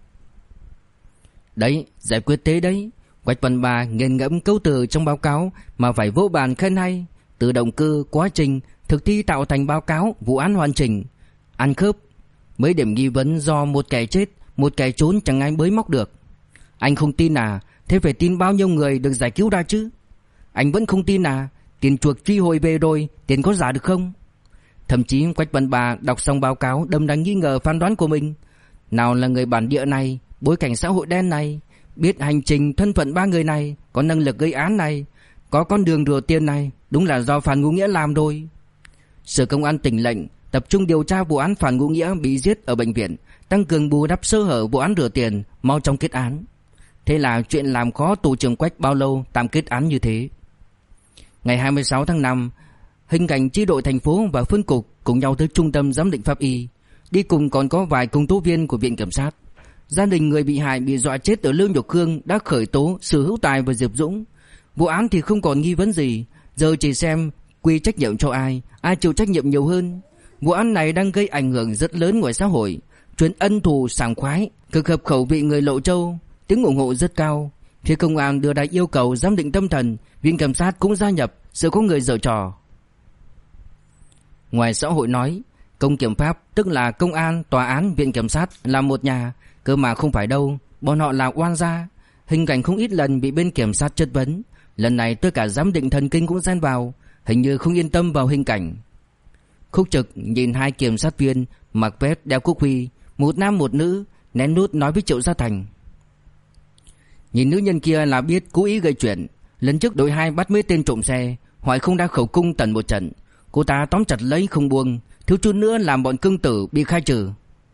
Đấy, giải quyết thế đấy. Quách Văn Ba nghiền ngẫm câu từ trong báo cáo mà phải vỗ bàn khen hay. Từ động cơ, quá trình, thực thi tạo thành báo cáo, vụ án hoàn chỉnh, ăn khớp. Mấy điểm nghi vấn do một kẻ chết, một kẻ trốn chẳng ai bới móc được. Anh không tin à? Thế phải tin bao nhiêu người được giải cứu ra chứ? Anh vẫn không tin à? Tiền chuộc truy hồi về rồi, tiền có giả được không? Thậm chí Quách Văn Ba đọc xong báo cáo đâm ra nghi ngờ phán đoán của mình. Nào là người bản địa này, bối cảnh xã hội đen này, biết hành trình thân phận 3 người này, có năng lực gây án này, có con đường rửa tiền này, đúng là do Phan Ngũ Nghĩa làm rồi. Sở Công an tỉnh lệnh tập trung điều tra vụ án Phan Ngũ Nghĩa bị giết ở bệnh viện, tăng cường bù đắp sơ hở vụ án rửa tiền, mau chóng kết án. Thế là chuyện làm khó tổ trưởng Quách bao lâu tạm kết án như thế. Ngày 26 tháng 5, hình cảnh chi đội thành phố và phân cục cùng nhau tới trung tâm giám định pháp y. Đi cùng còn có vài công tố viên của viện kiểm sát. Gia đình người bị hại bị dọa chết ở Lương Nhục Khương đã khởi tố Sử Hữu Tài và Diệp Dũng. Vụ án thì không còn nghi vấn gì, giờ chỉ xem quy trách nhiệm cho ai chịu trách nhiệm nhiều hơn. Vụ án này đang gây ảnh hưởng rất lớn ngoài xã hội, chuyện ân thù sảng khoái, cực hợp khẩu vị người Lộ Châu, tiếng ủng hộ rất cao. Phía công an đưa ra yêu cầu giám định tâm thần, viện kiểm sát cũng gia nhập, sợ có người giở trò. Ngoài xã hội nói, công kiểm pháp tức là công an, tòa án, viện kiểm sát là một nhà, cơ mà không phải đâu, bọn họ là oan gia. Hình cảnh không ít lần bị bên kiểm sát chất vấn, lần này tất cả giám định thần kinh cũng xen vào, hình như không yên tâm vào hình cảnh. Khúc Trực nhìn 2 kiểm sát viên mặc vest đeo cúc huy, một nam một nữ, nén nút nói với Triệu Gia Thành. Nhìn nữ nhân kia là biết cố ý gây chuyện. Lần trước đội 2 bắt mấy tên trộm xe, hỏi không ra khẩu cung tận một trận, cô ta tóm chặt lấy không buông, thiếu chút nữa làm bọn cương tử bị khai trừ.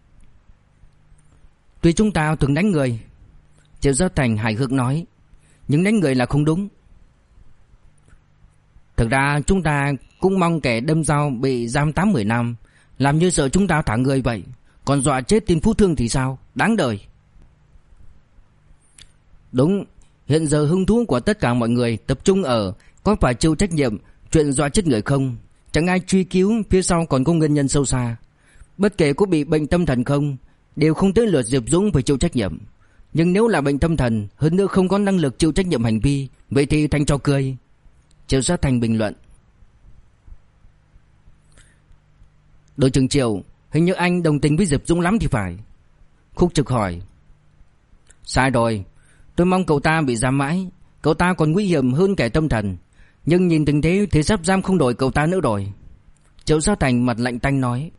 Tuy chúng ta thường đánh người, Triệu Gia Thành hài hước nói, nhưng đánh người là không đúng. Thực ra chúng ta cũng mong kẻ đâm dao bị giam 8-10 năm, làm như sợ chúng ta thả người vậy. Còn dọa chết tin phú thương thì sao? Đáng đời. Đúng, Hiện giờ hứng thú của tất cả mọi người tập trung ở có phải chịu trách nhiệm chuyện dọa chết người không. Chẳng ai truy cứu phía sau còn có nguyên nhân sâu xa. Bất kể có bị bệnh tâm thần không, đều không tới lượt Diệp Dũng phải chịu trách nhiệm. Nhưng nếu là bệnh tâm thần, hơn nữa không có năng lực chịu trách nhiệm hành vi, vậy thì thành trò cười. Triệu Sát Thành bình luận. Đội trưởng Triệu, hình như anh đồng tình với Diệp Dũng lắm thì phải. Khúc Trực hỏi. Sai rồi, tôi mong cậu ta bị giam mãi. Cậu ta còn nguy hiểm hơn kẻ tâm thần. Nhưng nhìn tình thế thì sắp giam không đổi cậu ta nữa rồi. Triệu Sát Thành mặt lạnh tanh nói.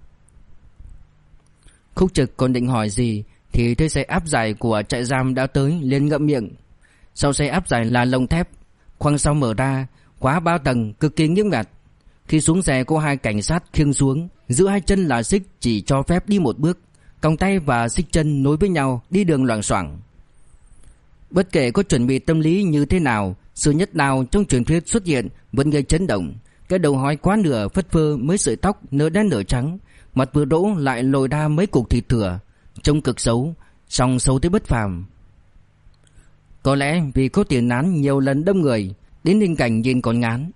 Khúc Trực còn định hỏi gì thì thấy xe áp giải của trại giam đã tới, liền ngậm miệng. Sau xe áp giải là lồng thép, khoang sau mở ra, khóa 3 tầng, cực kỳ nghiêm ngặt. Khi xuống xe có 2 cảnh sát khiêng xuống, giữ 2 chân là xích chỉ cho phép đi 1 bước, còng tay và xích chân nối với nhau đi đường loạng xoạng. Bất kể có chuẩn bị tâm lý như thế nào, sự nhất nào trong truyền thuyết xuất hiện vẫn gây chấn động. Cái đầu hói quá nửa phất phơ mấy sợi tóc nửa đen nửa trắng, mặt vừa đỗ lại lồi ra mấy cục thịt thừa, trông cực xấu, song xấu tới bất phàm. Có lẽ vì có tiền án nhiều lần đâm người, đến hình cảnh nhìn còn ngán.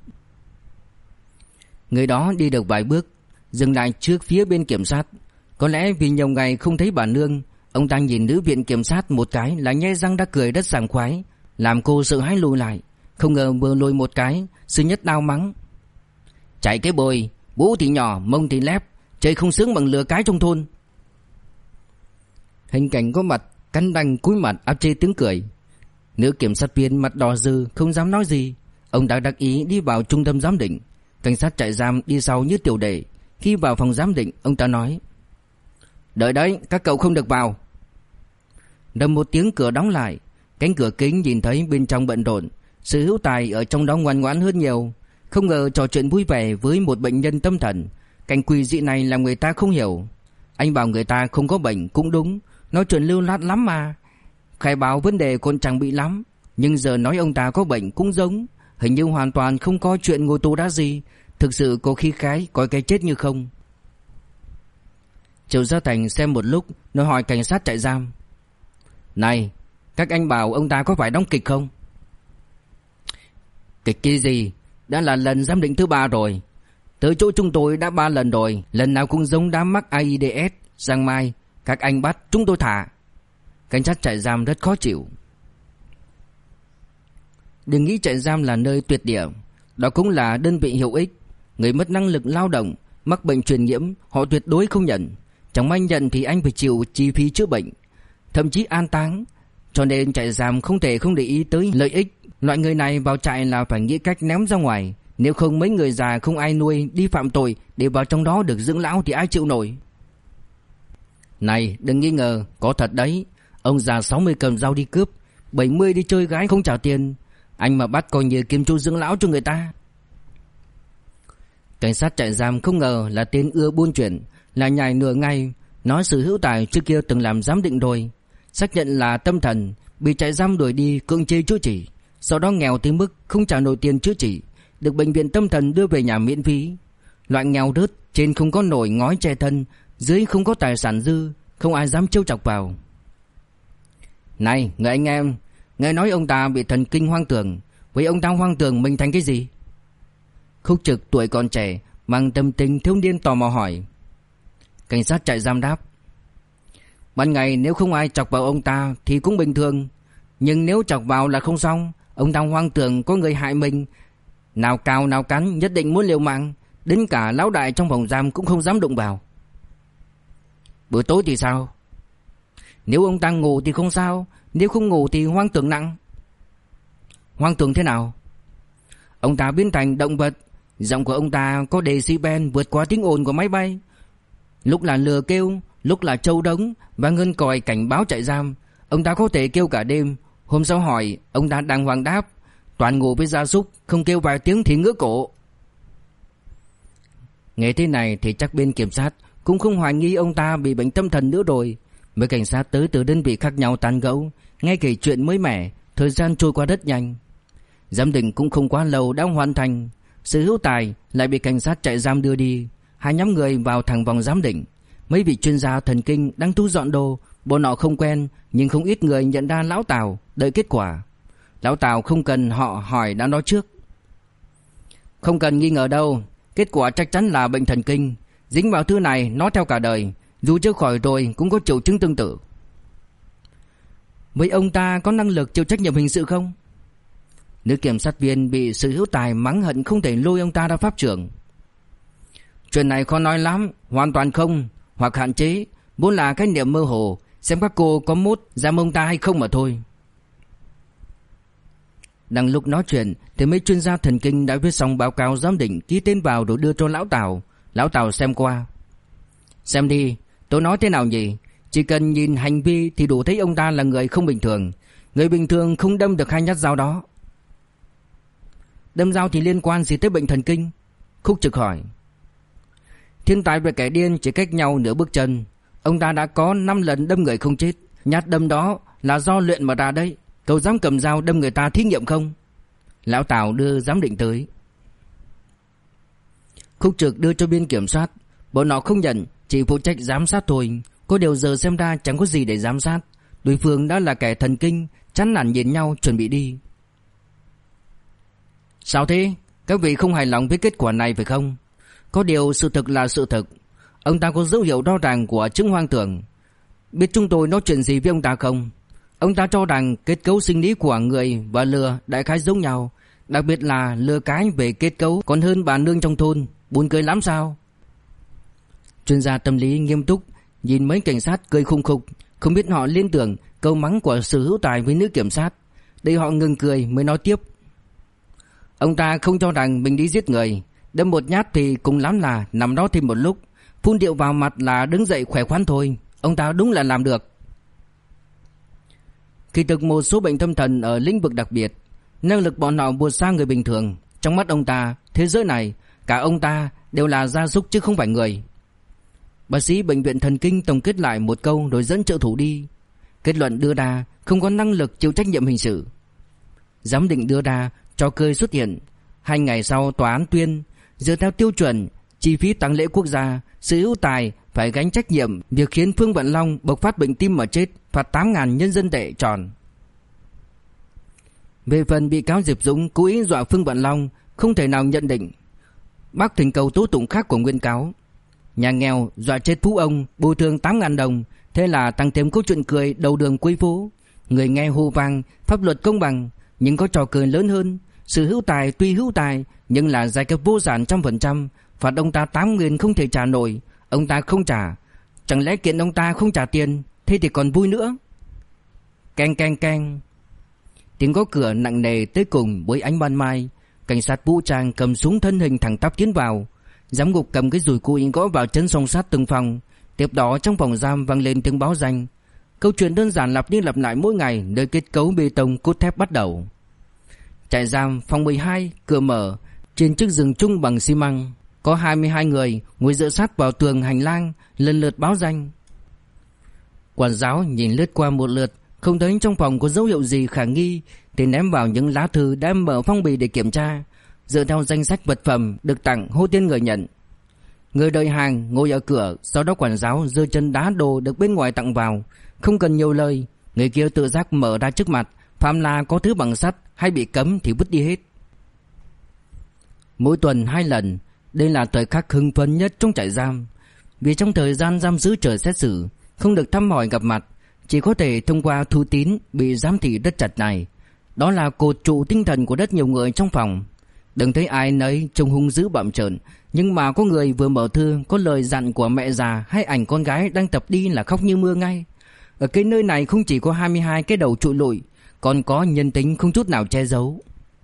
Người đó đi được vài bước, dừng lại trước phía bên kiểm sát. Có lẽ vì nhiều ngày không thấy bà nương, ông ta nhìn nữ viện kiểm sát một cái là nhe răng đã cười rất sảng khoái, làm cô sợ hãi lùi lại. Không ngờ vừa lùi một cái, Sư Nhất đau mắng. Chạy cái bồi, bố thì nhỏ, mông thì lép, chơi không sướng bằng lừa cái trong thôn. Hình cảnh có mặt cắn đanh cúi mặt áp chế tiếng cười. Nữ kiểm sát viên mặt đỏ rừ không dám nói gì. Ông ta đắc ý đi vào trung tâm giám định. Cảnh sát trại giam đi sau như tiểu đệ. Khi vào phòng giám định, ông ta nói. Đợi đấy, các cậu không được vào. Đầm một tiếng cửa đóng lại. Cánh cửa kính nhìn thấy bên trong bận rộn. Sự Hữu Tài ở trong đó ngoan ngoãn hơn nhiều. Không ngờ trò chuyện vui vẻ với một bệnh nhân tâm thần. Cảnh quỷ dị này làm người ta không hiểu. Anh bảo người ta không có bệnh cũng đúng, nói chuyện lưu loát lắm mà. Khai báo vấn đề còn chẳng bị lắm, nhưng giờ nói ông ta có bệnh cũng giống. Hình như hoàn toàn không có chuyện ngồi tù đã gì. Thực sự có khí khái coi cái chết như không. Triệu Gia Thành xem một lúc rồi hỏi cảnh sát trại giam. Này, các anh bảo ông ta có phải đóng kịch không? Kịch kia gì? Đã là lần giám định thứ 3 rồi. Tới chỗ chúng tôi đã 3 lần rồi, lần nào cũng giống đám mắc AIDS. Sáng mai các anh bắt chúng tôi thả. Cảnh sát trại giam rất khó chịu. Đừng nghĩ trại giam là nơi tuyệt địa. Đó cũng là đơn vị hữu ích. Người mất năng lực lao động, mắc bệnh truyền nhiễm, họ tuyệt đối không nhận. Chẳng may nhận thì anh phải chịu chi phí chữa bệnh, thậm chí an táng. Cho nên trại giam không thể không để ý tới lợi ích. Loại người này vào trại là phải nghĩ cách ném ra ngoài. Nếu không mấy người già không ai nuôi đi phạm tội để vào trong đó được dưỡng lão thì ai chịu nổi. Này, đừng nghi ngờ, có thật đấy. Ông già 60 cầm dao đi cướp, 70 đi chơi gái không trả tiền. Anh mà bắt coi như kiếm chỗ dưỡng lão cho người ta. Cảnh sát trại giam không ngờ là tên ưa buôn chuyện, là nhảy nửa ngày. Nói sự Hữu Tài trước kia từng làm giám định rồi, xác nhận là tâm thần, bị trại giam đuổi đi cưỡng chế chữa trị. Sau đó nghèo tới mức không trả nổi tiền chữa trị, được bệnh viện tâm thần đưa về nhà miễn phí. Loại nghèo rớt, trên không có nổi ngói che thân, dưới không có tài sản dư, không ai dám trêu chọc vào. Này, người anh em, nghe nói ông ta bị thần kinh hoang tưởng. Vậy ông ta hoang tưởng mình thành cái gì? Khúc Trực tuổi còn trẻ, mang tâm tình thiếu niên tò mò hỏi. Cảnh sát trại giam đáp. Ban ngày nếu không ai chọc vào ông ta thì cũng bình thường, nhưng nếu chọc vào là không xong. Ông ta hoang tưởng có người hại mình, nào cào nào cắn, nhất định muốn liều mạng. Đến cả lão đại trong phòng giam cũng không dám đụng vào. Buổi tối thì sao? Nếu ông ta ngủ thì không sao, nếu không ngủ thì hoang tưởng nặng. Hoang tưởng thế nào? Ông ta biến thành động vật. Giọng của ông ta có decibel vượt quá tiếng ồn của máy bay. Lúc là lừa kêu, lúc là trâu đống và ngân còi cảnh báo trại giam. Ông ta có thể kêu cả đêm. Hôm sau hỏi, ông ta đàng hoàng đáp. Toàn ngủ với gia súc, không kêu vài tiếng thì ngứa cổ. Nghe thế này thì chắc bên kiểm sát cũng không hoài nghi ông ta bị bệnh tâm thần nữa rồi. Mấy cảnh sát tới từ đơn vị khác nhau tán gẫu, nghe kể chuyện mới mẻ. Thời gian trôi qua rất nhanh. Giám định cũng không quá lâu đã hoàn thành. Sự Hữu Tài lại bị cảnh sát trại giam đưa đi. Hai nhóm người vào thẳng vòng giám định. Mấy vị chuyên gia thần kinh đang thu dọn đồ. Bọn họ không quen, nhưng không ít người nhận ra lão Tào, đợi kết quả. Lão Tào không cần họ hỏi đã nói trước. Không cần nghi ngờ đâu, kết quả chắc chắn là bệnh thần kinh. Dính vào thứ này nó theo cả đời, dù chữa khỏi rồi cũng có triệu chứng tương tự. Vậy ông ta có năng lực chịu trách nhiệm hình sự không? Nữ kiểm sát viên bị Sử Hữu Tài mắng hận không thể lôi ông ta ra pháp trường. Chuyện này khó nói lắm, hoàn toàn không, hoặc hạn chế, vốn là khái niệm mơ hồ, xem các cô có mốt giam ông ta hay không mà thôi. Đang lúc nói chuyện thì mấy chuyên gia thần kinh đã viết xong báo cáo giám định, ký tên vào rồi đưa cho Lão Tào. Lão Tào xem qua. Xem đi, tôi nói thế nào nhỉ? Chỉ cần nhìn hành vi thì đủ thấy ông ta là người không bình thường. Người bình thường không đâm được 2 nhát dao đó. Đâm dao thì liên quan gì tới bệnh thần kinh? Khúc Trực hỏi. Thiên tài và kẻ điên chỉ cách nhau nửa bước chân. Ông ta đã có 5 lần đâm người không chết. Nhát đâm đó là do luyện mà ra đấy. Cậu dám cầm dao đâm người ta thí nghiệm không? Lão Tào đưa giám định tới. Khúc Trực đưa cho biên kiểm soát. Bọn họ không nhận, chỉ phụ trách giám sát thôi. Có điều giờ xem ra chẳng có gì để giám sát. Đối phương đã là kẻ thần kinh, chán nản nhìn nhau chuẩn bị đi. Sao thế? Các vị không hài lòng với kết quả này phải không? Có điều sự thực là sự thực. Ông ta có dấu hiệu rõ ràng của chứng hoang tưởng. Biết chúng tôi nói chuyện gì với ông ta không? Ông ta cho rằng kết cấu sinh lý của người và lừa đại khái giống nhau. Đặc biệt là lừa cái về kết cấu còn hơn bà nương trong thôn. Buồn cười lắm sao? Chuyên gia tâm lý nghiêm túc nhìn mấy cảnh sát cười khùng khục. Không biết họ liên tưởng câu mắng của Sử Hữu Tài với nữ kiểm sát. Để họ ngừng cười mới nói tiếp. Ông ta không cho rằng mình đi giết người. Đâm 1 nhát thì cùng lắm là nằm đó thêm một lúc, phun rượu vào mặt là đứng dậy khỏe khoắn thôi. Ông ta đúng là làm được. Kỳ thực một số bệnh tâm thần ở lĩnh vực đặc biệt, năng lực bọn họ vượt xa người bình thường. Trong mắt ông ta, thế giới này, cả ông ta đều là gia súc chứ không phải người. Bác sĩ bệnh viện thần kinh tổng kết lại một câu rồi dẫn trợ thủ đi. Kết luận đưa ra không có năng lực chịu trách nhiệm hình sự. Giám định đưa ra trò cười xuất hiện. 2 ngày sau tòa án tuyên, dựa theo tiêu chuẩn chi phí tang lễ quốc gia, Sử Hữu Tài phải gánh trách nhiệm việc khiến Phương Vận Long bộc phát bệnh tim mà chết, phạt 8.000 nhân dân tệ tròn. Về phần bị cáo Diệp Dũng cố ý dọa Phương Vận Long, không thể nào nhận định. Bác thỉnh cầu tố tụng khác của nguyên cáo. Nhà nghèo dọa chết phú ông, bồi thường 8.000 đồng, thế là tăng thêm câu chuyện cười đầu đường cuối phố. Người nghe hô vang pháp luật công bằng, nhưng có trò cười lớn hơn. Sử Hữu Tài tuy hữu tài nhưng là giai cấp vô sản 100%, phạt ông ta 8.000 không thể trả nổi, ông ta không trả. Chẳng lẽ kiện ông ta không trả tiền, thế thì còn vui nữa. Keng keng keng. Tiếng gõ cửa nặng nề tới cùng với ánh ban mai. Cảnh sát vũ trang cầm súng thân hình thẳng tắp tiến vào. Giám ngục cầm cái dùi cui gõ vào chân song sát từng phòng. Tiếp đó trong phòng giam vang lên tiếng báo danh. Câu chuyện đơn giản lặp đi lặp lại mỗi ngày nơi kết cấu bê tông cốt thép bắt đầu. Trại giam phòng 12, cửa mở, trên chiếc giường chung bằng xi măng. Có 22 người ngồi dựa sát vào tường hành lang, lần lượt báo danh. Quản giáo nhìn lướt qua một lượt, không thấy trong phòng có dấu hiệu gì khả nghi thì ném vào những lá thư đã mở phong bì để kiểm tra. Dựa theo danh sách vật phẩm được tặng hô tên người nhận. Người đợi hàng ngồi ở cửa, sau đó quản giáo giơ chân đá đồ được bên ngoài tặng vào. Không cần nhiều lời, người kia tự giác mở ra trước mặt. Phạm là có thứ bằng sắt hay bị cấm thì vứt đi hết. Mỗi tuần 2 lần, đây là thời khắc hưng phấn nhất trong trại giam. Vì trong thời gian giam giữ chờ xét xử, không được thăm hỏi gặp mặt, chỉ có thể thông qua thư tín bị giám thị rất chặt này. Đó là cột trụ tinh thần của rất nhiều người trong phòng. Đừng thấy ai nấy trông hung dữ bặm trợn, nhưng mà có người vừa mở thư có lời dặn của mẹ già hay ảnh con gái đang tập đi là khóc như mưa ngay. Ở cái nơi này không chỉ có 22 cái đầu trụi lùi, còn có nhân tính không chút nào che giấu.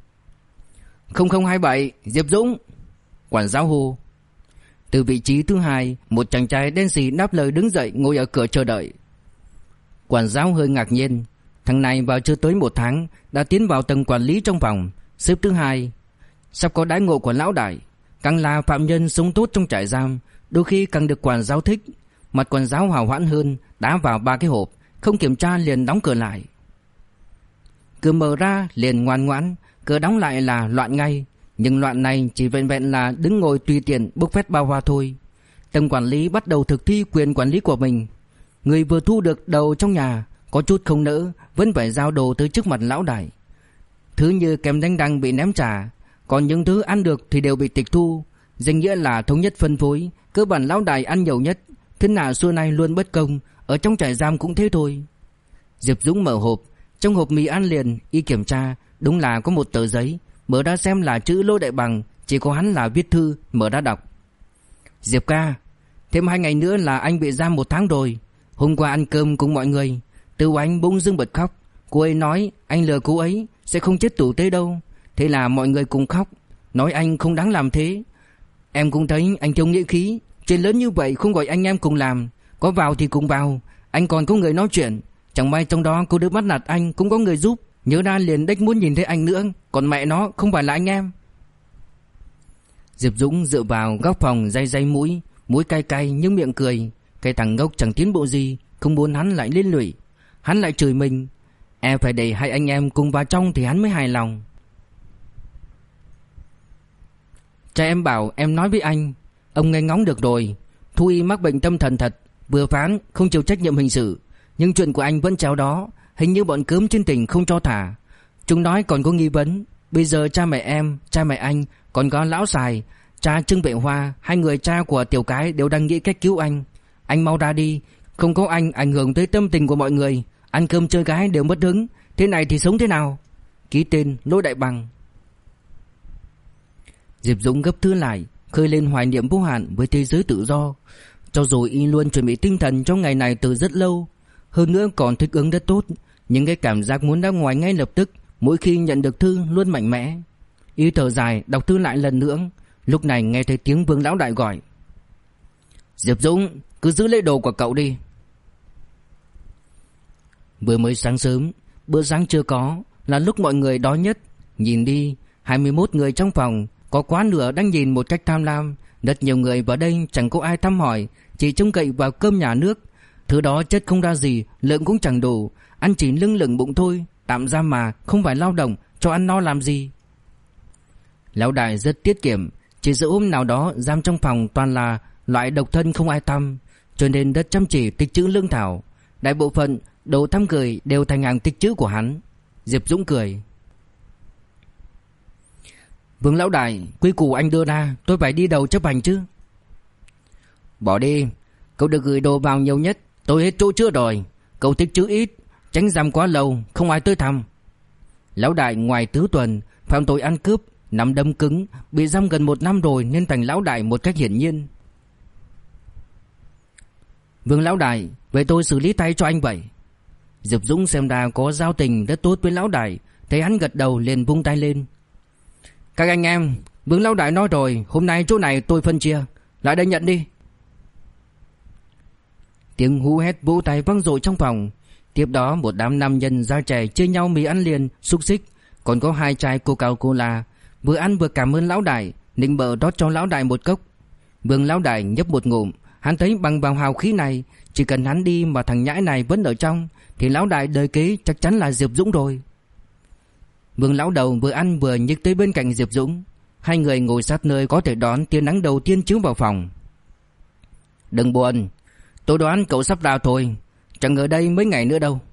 0027 Diệp Dũng, quản giáo hô. Từ vị trí thứ 2, một chàng trai đen xì đáp lời đứng dậy ngồi ở cửa chờ đợi. Quản giáo hơi ngạc nhiên, thằng này vào chưa tới 1 tháng đã tiến vào tầng quản lý trong phòng, xếp thứ 2. Sắp có đãi ngộ của lão đại, càng là phạm nhân sống tốt trong trại giam, đôi khi càng được quản giáo thích. Mặt quản giáo hào hãn hơn, đá vào 3 cái hộp, không kiểm tra liền đóng cửa lại. Cửa mở ra liền ngoan ngoãn, cửa đóng lại là loạn ngay. Nhưng loạn này chỉ vẹn vẹn là đứng ngồi tùy tiện bốc phét bao hoa thôi. Tầng quản lý bắt đầu thực thi quyền quản lý của mình. Người vừa thu được đầu trong nhà có chút không nỡ, vẫn phải giao đồ tới trước mặt lão đại. Thứ như kem đánh răng bị ném trả, còn những thứ ăn được thì đều bị tịch thu. Danh nghĩa là thống nhất phân phối, cơ bản lão đại ăn nhiều nhất. Thế nào xưa nay luôn bất công, ở trong trại giam cũng thế thôi. Diệp Dũng mở hộp, trong hộp mì ăn liền, y kiểm tra, đúng là có một tờ giấy, mở ra xem là chữ Lô Đại Bằng, chỉ có hắn là viết thư, mở ra đọc. Diệp ca, thêm 2 ngày nữa là anh bị giam 1 tháng rồi. Hôm qua ăn cơm cùng mọi người, Tư Oánh bỗng dưng bật khóc. Cô ấy nói anh lừa cô ấy sẽ không chết tử tế đâu. Thế là mọi người cùng khóc, nói anh không đáng làm thế. Em cũng thấy anh thiếu nghĩa khí, chuyện lớn như vậy không gọi anh em cùng làm, có vào thì cùng vào. Anh còn có người nói chuyện, chẳng may trong đó cô đứa bắt nạt anh cũng có người giúp. Nhớ ra liền đếch muốn nhìn thấy anh nữa, còn mẹ nó không phải là anh em. Diệp Dũng dựa vào góc phòng day day mũi, mũi cay cay nhưng miệng cười. Cái thằng ngốc chẳng tiến bộ gì, không muốn hắn lại liên lụy. Hắn lại chửi mình, phải để 2 anh em cùng vào trong thì hắn mới hài lòng. Cha em bảo em nói với anh, ông nghe ngóng được rồi. Thu Y mắc bệnh tâm thần thật, vừa phán không chịu trách nhiệm hình sự, nhưng chuyện của anh vẫn treo đó. Hình như bọn cớm trên tỉnh không cho thả. Chúng nói còn có nghi vấn. Bây giờ cha mẹ em, cha mẹ anh, còn có lão Sài, cha Trương Vệ Hoa, 2 người cha của Tiểu Cái đều đang nghĩ cách cứu anh. Anh mau ra đi, không có anh ảnh hưởng tới tâm tình của mọi người. Ăn cơm chơi gái đều mất hứng, thế này thì sống thế nào? Ký tên Lô Đại Bằng. Diệp Dũng gấp thư lại, khơi lên hoài niệm vô hạn với thế giới tự do. Cho dù y luôn chuẩn bị tinh thần cho ngày này từ rất lâu, hơn nữa còn thích ứng rất tốt, nhưng cái cảm giác muốn ra ngoài ngay lập tức mỗi khi nhận được thư luôn mạnh mẽ. Y thở dài đọc thư lại lần nữa. Lúc này nghe thấy tiếng Vương lão đại gọi. Diệp Dũng, cứ giữ lấy đồ của cậu đi. Vừa mới sáng sớm, bữa sáng chưa có, là lúc mọi người đói nhất. Nhìn đi, 21 người trong phòng, có quá nửa đang nhìn một cách tham lam. Rất nhiều người vào đây chẳng có ai thăm hỏi, chỉ trông cậy vào cơm nhà nước. Thứ đó chất không ra gì, lượng cũng chẳng đủ, ăn chỉ lưng lửng bụng thôi. Tạm giam mà, không phải lao động, cho ăn no làm gì. Lão đại rất tiết kiệm, chỉ giữa hôm nào đó giam trong phòng toàn là loại độc thân không ai thăm, cho nên rất chăm chỉ tích trữ lương thảo. Đại bộ phận đồ thăm gửi đều thành hàng tích trữ của hắn. Diệp Dũng cười. Vương lão đại, quy củ anh đưa ra, tôi phải đi đầu chấp hành chứ. Bỏ đi, cậu được gửi đồ vào nhiều nhất, tôi hết chỗ chứa rồi. Cậu tích trữ ít, tránh giam quá lâu, không ai tới thăm. Lão đại ngoài tứ tuần phạm tội ăn cướp, nắm đấm cứng, bị giam gần 1 năm rồi nên thành lão đại một cách hiển nhiên. Vương lão đại, vậy tôi xử lý tay cho anh vậy. Diệp Dũng xem ra có giao tình rất tốt với lão đại, thấy hắn gật đầu liền vung tay lên. Các anh em, Vương lão đại nói rồi, hôm nay chỗ này tôi phân chia, lại đây nhận đi. Tiếng hú hét vỗ tay vang dội trong phòng. Tiếp đó một đám nam nhân da trẻ chơi nhau mì ăn liền, xúc xích, còn có 2 chai Coca-Cola. Vừa ăn vừa cảm ơn lão đại, nịnh bợ rót cho lão đại một cốc. Vương lão đại nhấp một ngụm, hắn thấy bằng vào hào khí này, chỉ cần hắn đi mà thằng nhãi này vẫn ở trong thì lão đại đời kế chắc chắn là Diệp Dũng rồi. Vương lão đầu vừa ăn vừa nhích tới bên cạnh Diệp Dũng. 2 người ngồi sát nơi có thể đón tia nắng đầu tiên chiếu vào phòng. Đừng buồn, tôi đoán cậu sắp ra thôi, chẳng ở đây mấy ngày nữa đâu.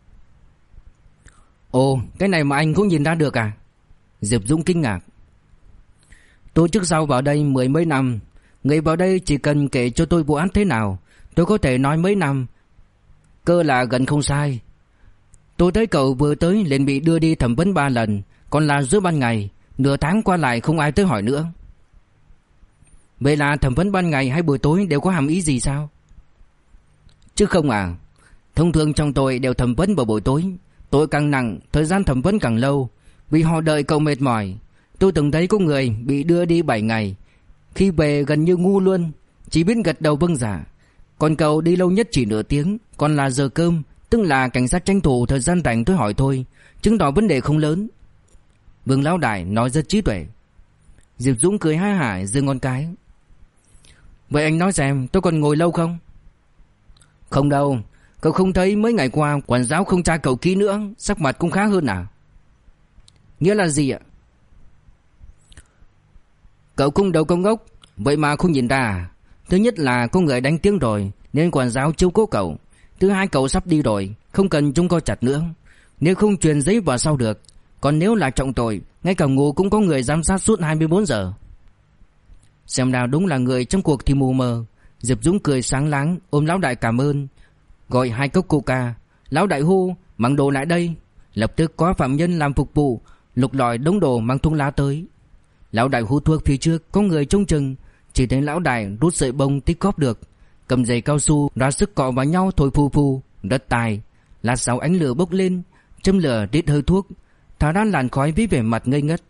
Ồ, cái này mà anh cũng nhìn ra được à? Diệp Dũng kinh ngạc. Tôi trước sau vào đây 10 mấy năm, người vào đây chỉ cần kể cho tôi vụ án thế nào, tôi có thể nói mấy năm. Cơ là gần không sai. Tôi thấy cậu vừa tới liền bị đưa đi thẩm vấn 3 lần, còn là giữa ban ngày, nửa tháng qua lại không ai tới hỏi nữa. Vậy là thẩm vấn ban ngày hay buổi tối đều có hàm ý gì sao? Chứ không à, thông thường trong tôi đều thẩm vấn vào buổi tối. Tội càng nặng, thời gian thẩm vấn càng lâu, vì họ đợi cậu mệt mỏi. Tôi từng thấy có người bị đưa đi 7 ngày, khi về gần như ngu luôn, chỉ biết gật đầu vâng dạ. Còn cậu đi lâu nhất chỉ nửa tiếng, còn là giờ cơm, tức là cảnh sát tranh thủ thời gian rảnh tôi hỏi thôi, chứng tỏ vấn đề không lớn. Vương lão đại nói rất trí tuệ. Diệp Dũng cười ha hả giơ ngón cái. Vậy anh nói xem tôi còn ngồi lâu không? Không đâu, cậu không thấy mấy ngày qua quản giáo không tra cậu kỹ nữa, sắc mặt cũng khá hơn à? Nghĩa là gì ạ? Cậu cung đầu công ngốc, vậy mà không nhìn ra à? Thứ nhất là có người đánh tiếng rồi nên quản giáo chiếu cố cậu. Thứ hai, cậu sắp đi rồi, không cần trông coi chặt nữa. Nếu không truyền giấy vào sau được, Còn nếu là trọng tội, ngay cả ngủ cũng có người giám sát suốt 24 giờ. Xem nào, đúng là người trong cuộc thì mù mờ. Diệp Dũng cười sáng láng ôm lão đại cảm ơn, gọi 2 cốc coca. Lão đại hô mang đồ lại đây. Lập tức có phạm nhân làm phục vụ lục lọi đống đồ mang thuốc lá tới. Lão đại hút thuốc phía trước có người trông chừng. Chỉ thấy lão đại rút sợi bông tích góp được, cầm giày cao su ra sức cọ vào nhau thổi phù phù, rất tài. Lát sau ánh lửa bốc lên, châm lửa rít hơi thuốc, thả ra làn khói với vẻ mặt ngây ngất.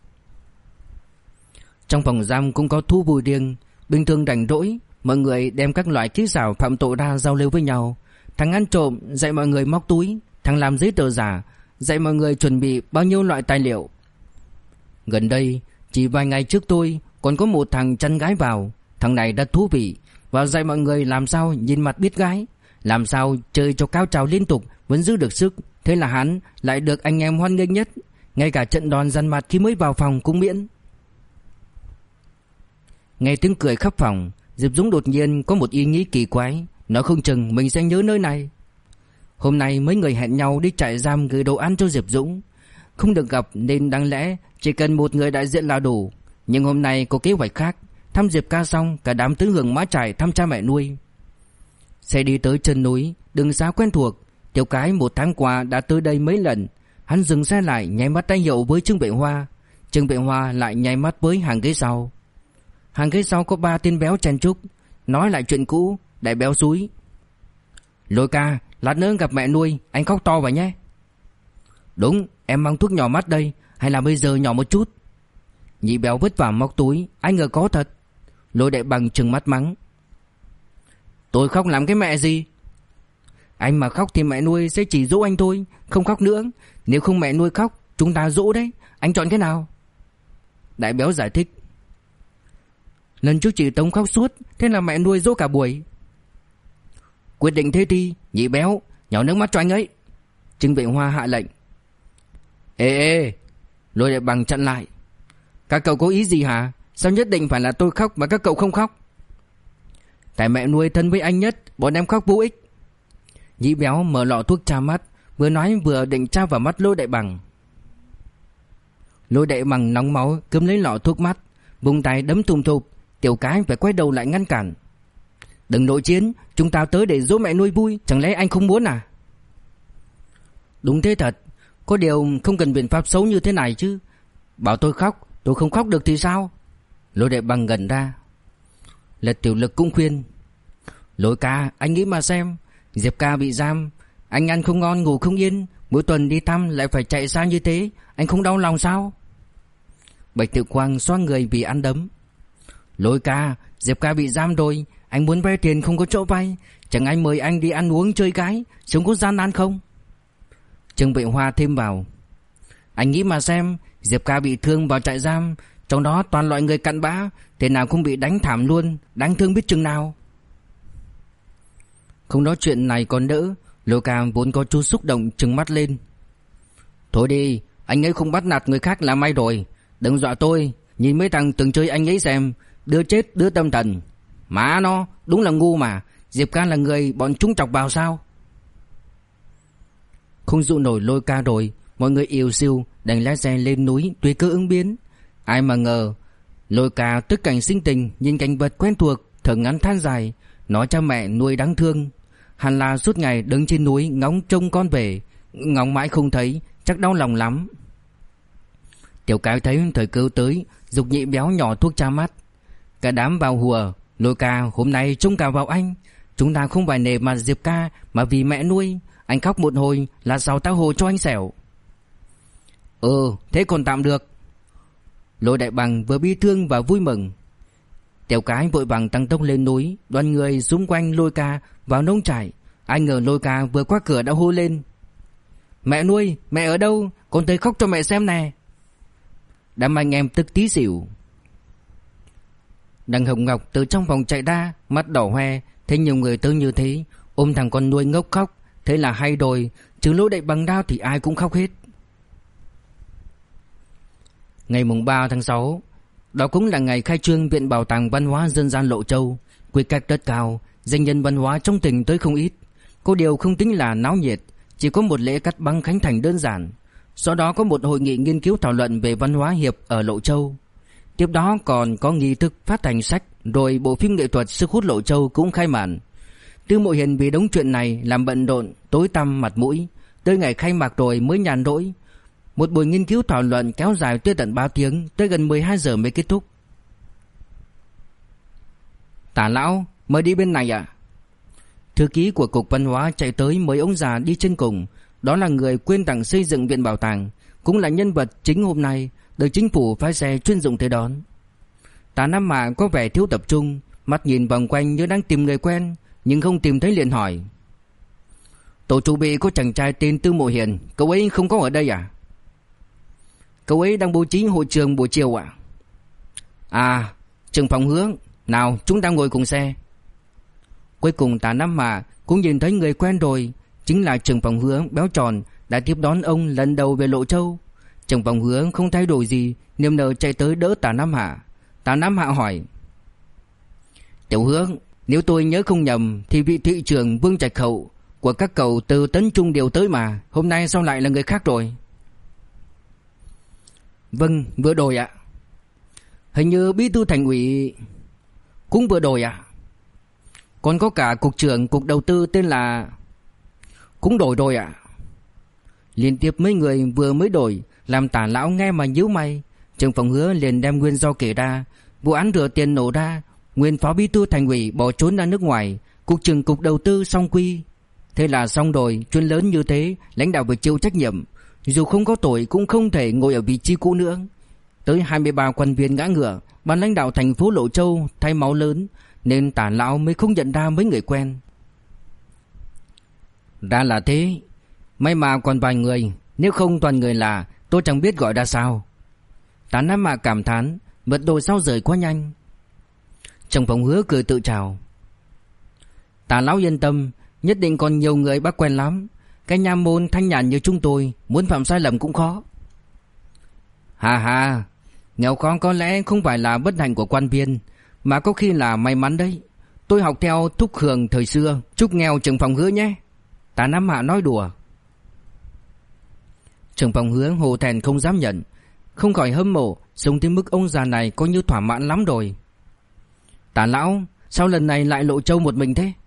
Trong phòng giam cũng có thú vui riêng. Bình thường rảnh rỗi, mọi người đem các loại kỹ xảo phạm tội ra giao lưu với nhau. Thằng ăn trộm dạy mọi người móc túi, thằng làm giấy tờ giả dạy mọi người chuẩn bị bao nhiêu loại tài liệu. Gần đây, chỉ vài ngày trước tôi còn có một thằng chăn gái vào. Thằng này rất thú vị, vào dạy mọi người làm sao nhìn mặt biết gái, làm sao chơi cho cao trào liên tục vẫn giữ được sức. Thế là hắn lại được anh em hoan nghênh nhất, ngay cả trận đòn dằn mặt khi mới vào phòng cũng miễn. Nghe tiếng cười khắp phòng, Diệp Dũng đột nhiên có một ý nghĩ kỳ quái. Nó không chừng mình sẽ nhớ nơi này. Hôm nay mấy người hẹn nhau đi trại giam gửi đồ ăn cho Diệp Dũng. Không được gặp nên đáng lẽ chỉ cần một người đại diện là đủ. Nhưng hôm nay có kế hoạch khác. Thăm Diệp ca xong, cả đám tứ hưởng mã trại thăm cha mẹ nuôi. Xe đi tới chân núi, đường xá quen thuộc. Tiểu Cái 1 tháng qua đã tới đây mấy lần. Hắn dừng xe lại nháy mắt tay hiệu với Trương Bệ Hoa. Trương Bệ Hoa lại nháy mắt với hàng ghế sau. Hàng ghế sau có 3 tên béo chen chúc, nói lại chuyện cũ. Đại béo xúi: Lôi ca, lát nữa gặp mẹ nuôi anh khóc to vào nhé. Đúng, em mang thuốc nhỏ mắt đây, hay là bây giờ nhỏ một chút. Nhị béo vất vả móc túi, anh ngờ có thật. Lôi Đại Bằng trừng mắt mắng: Tôi khóc làm cái mẹ gì? Anh mà khóc thì mẹ nuôi sẽ chỉ dỗ anh thôi, không khóc nữa. Nếu không mẹ nuôi khóc, chúng ta dỗ đấy. Anh chọn cái nào? Đại béo giải thích: Lần trước chị Tống khóc suốt, thế là mẹ nuôi dỗ cả buổi. Quyết định thế đi, nhị béo, nhỏ nước mắt cho anh ấy. Trương Bệ Hoa hạ lệnh. Ê, Lôi Đại Bằng chặn lại: Các cậu có ý gì hả? Sao nhất định phải là tôi khóc mà các cậu không khóc? Tại mẹ nuôi thân với anh nhất, bọn em khóc vô ích. Nhị béo mở lọ thuốc tra mắt, vừa nói vừa định tra vào mắt Lôi Đại Bằng. Lôi Đại Bằng nóng máu cướp lấy lọ thuốc mắt, vùng tay đấm thùm thụp. Tiểu Cái phải quay đầu lại ngăn cản: Đừng nội chiến, chúng ta tới để dỗ mẹ nuôi vui, chẳng lẽ anh không muốn à? Đúng thế thật, có điều không cần biện pháp xấu như thế này chứ. Bảo tôi khóc, tôi không khóc được thì sao? Lôi Đại Bằng gần ra. Lật Tiểu Lực cũng khuyên: Lôi ca, anh nghĩ mà xem, Diệp ca bị giam, anh ăn không ngon ngủ không yên, mỗi tuần đi thăm lại phải chạy xa như thế, anh không đau lòng sao? Bạch Tự Quang xoa người vì ăn đấm: Lôi ca, Diệp ca bị giam rồi, anh muốn vay tiền không có chỗ vay, chẳng anh mời anh đi ăn uống chơi gái, sống có gian nan không? Trương Bệ Hoa thêm vào: Anh nghĩ mà xem, Diệp ca bị thương vào trại giam, trong đó toàn loại người cặn bã, thế nào cũng bị đánh thảm luôn, đáng thương biết chừng nào. Không nói chuyện này còn đỡ, Lôi ca vốn có chút xúc động trừng mắt lên: Thôi đi, anh ấy không bắt nạt người khác là may rồi, đừng dọa tôi, nhìn mấy thằng từng chơi anh ấy xem, đứa chết đứa tâm thần. Má nó, đúng là ngu mà, Diệp ca là người bọn chúng chọc vào sao? Không dụ nổi Lôi ca rồi, mọi người ìu xiu đành lái xe lên núi tùy cơ ứng biến. Ai mà ngờ Lôi ca tức cảnh sinh tình, nhìn cảnh vật quen thuộc, thở ngắn than dài, nói cha mẹ nuôi đáng thương. Hẳn là suốt ngày đứng trên núi ngóng trông con về, ngóng mãi không thấy, chắc đau lòng lắm. Tiểu Cái thấy thời cơ tới, giục nhị béo nhỏ thuốc tra mắt. Cả đám vào hùa: Lôi ca, hôm nay trông cả vào anh, chúng ta không phải nể mặt Diệp ca mà vì mẹ nuôi, anh khóc một hồi là sau tao hồ cho anh xẻo. Thế còn tạm được. Lôi Đại Bằng vừa bi thương và vui mừng. Tiểu Cái vội vàng tăng tốc lên núi, đoàn người xung quanh Lôi ca vào nông trại. Ai ngờ Lôi ca vừa qua cửa đã hô lên: Mẹ nuôi, mẹ ở đâu? Con tới khóc cho mẹ xem nè. Đám anh em tức tí xỉu. Đằng Hồng Ngọc từ trong phòng chạy ra, mắt đỏ hoe, thấy nhiều người tới như thế, ôm thằng con nuôi ngốc khóc. Thế là hay rồi, trừ Lôi Đại Bằng đao thì ai cũng khóc hết. Ngày mùng 3 tháng 6, đó cũng là ngày khai trương Viện Bảo tàng Văn hóa Dân gian Lộ Châu. Quy cách rất cao, danh nhân văn hóa trong tỉnh tới không ít. Có điều không tính là náo nhiệt, chỉ có một lễ cắt băng khánh thành đơn giản. Sau đó có một hội nghị nghiên cứu thảo luận về văn hóa hiệp ở Lộ Châu. Tiếp đó còn có nghi thức phát hành sách, rồi bộ phim nghệ thuật Sức hút Lộ Châu cũng khai màn. Tư Mộ Hiền vì đống chuyện này làm bận rộn, tối tăm mặt mũi. Tới ngày khai mạc rồi mới nhàn rỗi. Một buổi nghiên cứu thảo luận kéo dài tới tận 3 tiếng, tới gần 12 giờ mới kết thúc. Tả lão, mời đi bên này ạ. Thư ký của Cục Văn hóa chạy tới mời ông già đi trên cùng. Đó là người quyên tặng xây dựng viện bảo tàng, cũng là nhân vật chính hôm nay được chính phủ phái xe chuyên dụng tới đón. Tả Nam Mạ có vẻ thiếu tập trung, mắt nhìn vòng quanh như đang tìm người quen, nhưng không tìm thấy liền hỏi: Tổ chủ bị có chàng trai tên Tư Mộ Hiền, cậu ấy không có ở đây à? Cậu ấy đang bố trí hội trường buổi chiều ạ. À, Trưởng phòng Hứa, nào chúng ta ngồi cùng xe. Cuối cùng Tả Nam Mạ cũng nhìn thấy người quen rồi, chính là Trưởng phòng Hứa béo tròn đã tiếp đón ông lần đầu về Lộ Châu. Trưởng phòng Hứa không thay đổi gì, niềm nở chạy tới đỡ Tả Nam Hạ. Tả Nam Hạ hỏi: Tiểu Hứa, nếu tôi nhớ không nhầm thì vị thị trưởng Vương Trạch Hậu của các cậu từ Tấn Trung điều tới mà, hôm nay sao lại là người khác rồi? Vâng, vừa đổi ạ. Hình như bí thư thành ủy cũng vừa đổi ạ. Còn có cả cục trưởng cục đầu tư tên là cũng đổi rồi ạ. Liên tiếp mấy người vừa mới đổi làm Tả lão nghe mà nhíu mày. Trưởng phòng Hứa liền đem nguyên do kể ra. Vụ án rửa tiền nổ ra, nguyên phó bí thư thành ủy bỏ trốn ra nước ngoài, cục trưởng cục đầu tư xong quy. Thế là xong rồi, chuyện lớn như thế lãnh đạo phải chịu trách nhiệm. Dù không có tội cũng không thể ngồi ở vị trí cũ nữa. Tới 23 quan viên ngã ngựa, ban lãnh đạo thành phố Lộ Châu thay máu lớn, nên Tả lão mới không nhận ra mấy người quen. Ra là thế. May mà còn vài người, nếu không toàn người là tôi chẳng biết gọi ra sao. Tả Nam Mạ cảm thán, mật độ sao rời quá nhanh. Trong phòng Hứa cười tự chào: Tả lão yên tâm, nhất định còn nhiều người bác quen lắm. Cái nha môn thanh nhàn như chúng tôi, muốn phạm sai lầm cũng khó. Hà hà, nghèo khó có lẽ không phải là bất hạnh của quan viên, mà có khi là may mắn đấy. Tôi học theo Thúc Hường thời xưa, chúc nghèo Trưởng phòng Hứa nhé. Tả Nam Hạ nói đùa. Trưởng phòng Hứa hổ thẹn không dám nhận, không khỏi hâm mộ, sống tới mức ông già này coi như thỏa mãn lắm rồi. Tả lão, sao lần này lại Lộ Châu một mình thế?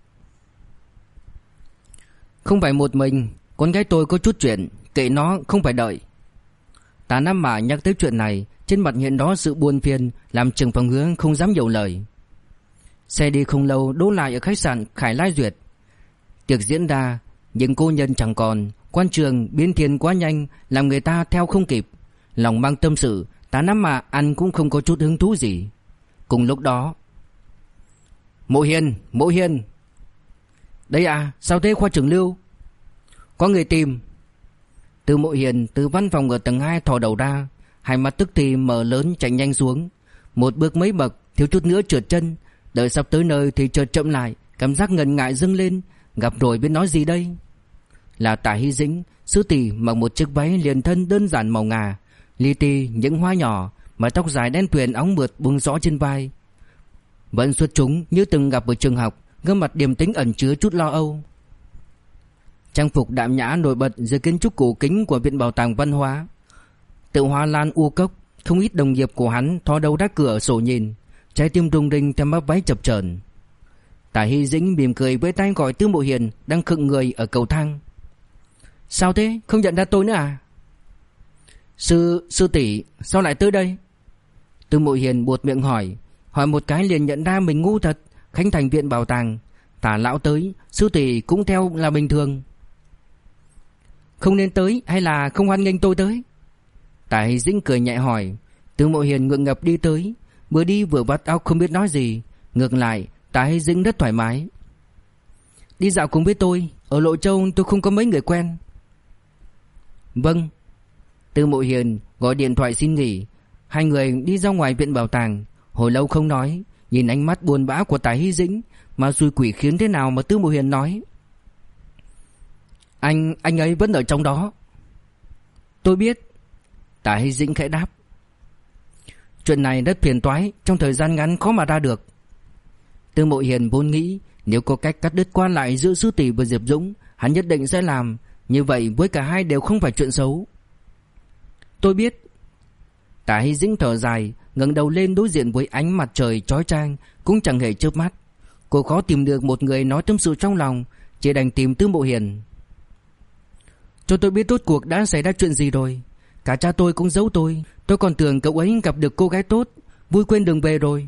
Không phải một mình, con gái tôi có chút chuyện, kệ nó, không phải đợi. Tả Nam Mạ nhắc tới chuyện này, trên mặt hiện đó sự buồn phiền, làm Trưởng phòng Hứa không dám nhiều lời. Xe đi không lâu đỗ lại ở khách sạn Khải Lai Duyệt. Tiệc diễn ra, nhưng cô nhân chẳng còn, quan trường biến thiên quá nhanh, làm người ta theo không kịp. Lòng mang tâm sự, Tả Nam Mạ ăn cũng không có chút hứng thú gì. Cùng lúc đó: Mộ Hiền, Mộ Hiền. Đây à, sao thế khoa trưởng Lưu? Có người tìm. Từ Mộ Hiền từ văn phòng ở tầng 2 thò đầu ra, hai mắt tức thì mở lớn chạy nhanh xuống. Một bước mấy bậc, thiếu chút nữa trượt chân. Đợi sắp tới nơi thì chợt chậm lại, cảm giác ngần ngại dâng lên. Gặp rồi biết nói gì đây? Là Tả Hy Dĩnh, sư tỷ mặc một chiếc váy liền thân đơn giản màu ngà, li ti những hoa nhỏ, mái tóc dài đen tuyền óng mượt buông xõa trên vai. Vẫn xuất chúng như từng gặp ở trường học, gương mặt điềm tĩnh ẩn chứa chút lo âu. Trang phục đạm nhã nổi bật dưới kiến trúc cổ kính của Viện Bảo tàng Văn hóa. Tự hoa lan u cốc, không ít đồng nghiệp của hắn thò đầu ra cửa sổ nhìn, trái tim rung rinh theo mắc váy chập chờn. Tả Hy Dĩnh mỉm cười với tay gọi Tư Mộ Hiền đang khựng người ở cầu thang. Sao thế, không nhận ra tôi nữa à? Sư tỷ, sao lại tới đây? Tư Mộ Hiền buột miệng hỏi một cái liền nhận ra mình ngu thật. Khánh thành Viện Bảo tàng, Tả lão tới, sư tỷ cũng theo là bình thường. Không nên tới hay là không hoan nghênh tôi tới? Tả Hy Dĩnh cười nhẹ hỏi. Tư Mộ Hiền ngượng ngập đi tới, vừa đi vừa vắt óc không biết nói gì. Ngược lại Tả Hy Dĩnh rất thoải mái. Đi dạo cùng với tôi, ở Lộ Châu tôi không có mấy người quen. Vâng. Tư Mộ Hiền gọi điện thoại xin nghỉ. Hai người đi ra ngoài Viện Bảo tàng. Hồi lâu không nói, nhìn ánh mắt buồn bã của Tả Hy Dĩnh mà xui quỷ khiến thế nào mà Tư Mộ Hiền nói: Anh ấy vẫn ở trong đó. Tôi biết. Tả Hy Dĩnh khẽ đáp. Chuyện này rất phiền toái, trong thời gian ngắn khó mà ra được. Tư Mộ Hiền vốn nghĩ nếu có cách cắt đứt quan lại giữa sư tỷ và Diệp Dũng, hắn nhất định sẽ làm. Như vậy với cả hai đều không phải chuyện xấu. tôi biết. Tả Hy Dĩnh thở dài, ngẩng đầu lên đối diện với ánh mặt trời chói chang, cũng chẳng hề chớp mắt. Cô khó tìm được một người nói tâm sự trong lòng, chỉ đành tìm Tư Mộ Hiền. Cho tôi biết rốt cuộc đã xảy ra chuyện gì rồi. Cả cha tôi cũng giấu tôi còn tưởng cậu ấy gặp được cô gái tốt, vui quên đường về rồi.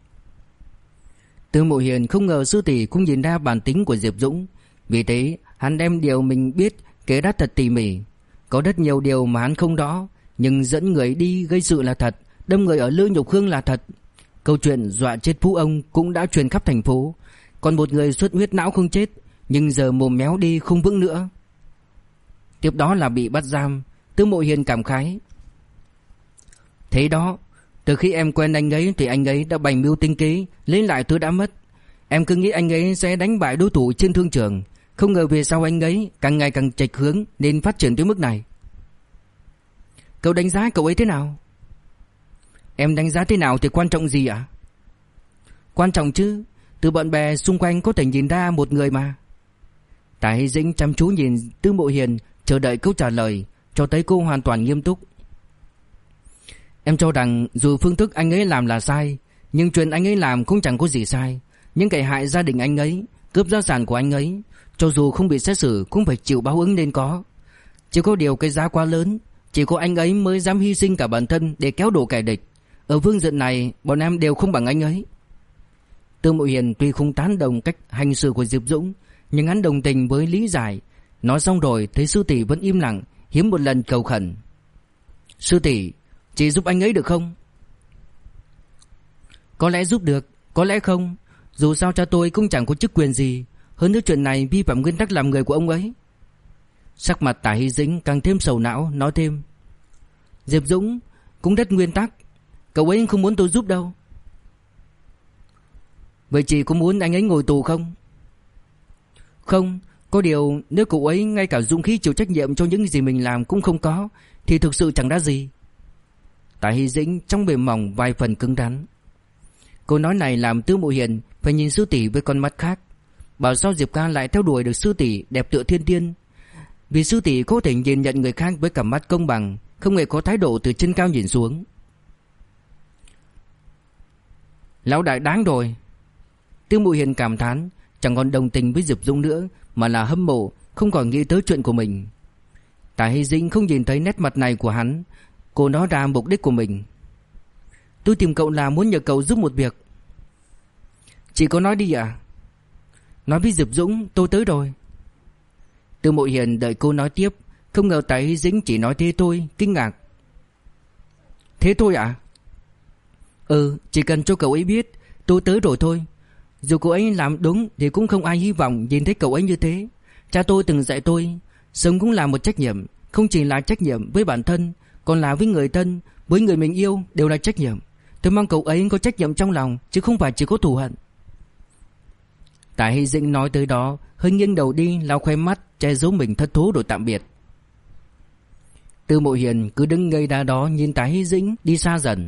Tư Mộ Hiền không ngờ sư tỷ cũng nhìn ra bản tính của Diệp Dũng, vì thế hắn đem điều mình biết kể ra thật tỉ mỉ. Có rất nhiều điều mà hắn không rõ, nhưng dẫn người đi gây sự là thật, đâm người ở Lư Nhục Hương là thật. Câu chuyện dọa chết phú ông cũng đã truyền khắp thành phố. Còn một người xuất huyết não không chết, nhưng giờ mồm méo đi không vững nữa. Tiếp đó là bị bắt giam. Tư Mộ Hiền cảm khái. Thế đó, từ khi em quen anh ấy thì anh ấy đã bày mưu tinh kế lấy lại thứ đã mất. Em cứ nghĩ anh ấy sẽ đánh bại đối thủ trên thương trường, không ngờ về sau anh ấy càng ngày càng chệch hướng nên phát triển tới mức này. Cậu đánh giá cậu ấy thế nào? Em đánh giá thế nào thì quan trọng gì ạ? Quan trọng chứ, từ bạn bè xung quanh có thể nhìn ra một người mà. Tả Hy Dĩnh chăm chú nhìn Tư Mộ Hiền, chờ đợi câu trả lời, cho thấy cô hoàn toàn nghiêm túc. Em cho rằng dù phương thức anh ấy làm là sai, nhưng chuyện anh ấy làm cũng chẳng có gì sai. Những kẻ hại gia đình anh ấy, cướp gia sản của anh ấy, cho dù không bị xét xử cũng phải chịu báo ứng nên có. Chỉ có điều cái giá quá lớn, chỉ có anh ấy mới dám hy sinh cả bản thân để kéo đổ kẻ địch. Ở phương diện này bọn em đều không bằng anh ấy. Tư Mộ Hiền tuy không tán đồng cách hành xử của Diệp Dũng, nhưng hắn đồng tình với lý giải. Nói xong rồi thấy sư tỷ vẫn im lặng, hiếm một lần cầu khẩn. Sư tỷ, chị giúp anh ấy được không? Có lẽ giúp được, có lẽ không. Dù sao cha tôi cũng chẳng có chức quyền gì. Hơn nữa chuyện này vi phạm nguyên tắc làm người của ông ấy. Sắc mặt Tả Hy Dĩnh càng thêm sầu não, nói thêm. Diệp Dũng cũng rất nguyên tắc. Cậu ấy không muốn tôi giúp đâu. Vậy chị có muốn anh ấy ngồi tù không? Không, có điều nếu cậu ấy ngay cả dũng khí chịu trách nhiệm cho những gì mình làm cũng không có thì thực sự chẳng đã gì. Tả Hy Dĩnh trong bề mỏng vài phần cứng rắn. Câu nói này làm Tư Mộ Hiền phải nhìn sư tỷ với con mắt khác. Bảo sao Diệp Ca lại theo đuổi được sư tỷ đẹp tựa thiên tiên? Vì sư tỷ có thể nhìn nhận người khác với cặp mắt công bằng, không hề có thái độ từ trên cao nhìn xuống. Lão đại đáng rồi. Tư Mộ Hiền cảm thán, chẳng còn đồng tình với Diệp Dũng nữa mà là hâm mộ, không còn nghĩ tới chuyện của mình. Tả Hy Dĩnh không nhìn thấy nét mặt này của hắn, cô nói ra mục đích của mình. Tôi tìm cậu là muốn nhờ cậu giúp một việc. Chị có nói đi à? Nói với Diệp Dũng tôi tới rồi. Tư Mộ Hiền đợi cô nói tiếp, không ngờ Tả Hy Dĩnh chỉ nói thế thôi, kinh ngạc. Thế thôi à? Chỉ cần cho cậu ấy biết tôi tới rồi thôi. Dù cậu ấy làm đúng thì cũng không ai hy vọng nhìn thấy cậu ấy như thế. Cha tôi từng dạy tôi, sống cũng là một trách nhiệm, không chỉ là trách nhiệm với bản thân, còn là với người thân, với người mình yêu đều là trách nhiệm. Tôi mong cậu ấy có trách nhiệm trong lòng, chứ không phải chỉ có thù hận. Tả Hy Dĩnh nói tới đó, hơi nghiêng đầu đi, lau khóe mắt, che giấu mình thất thố rồi tạm biệt. Tư Mộ Hiền cứ đứng ngây ra đó nhìn Tả Hy Dĩnh đi xa dần.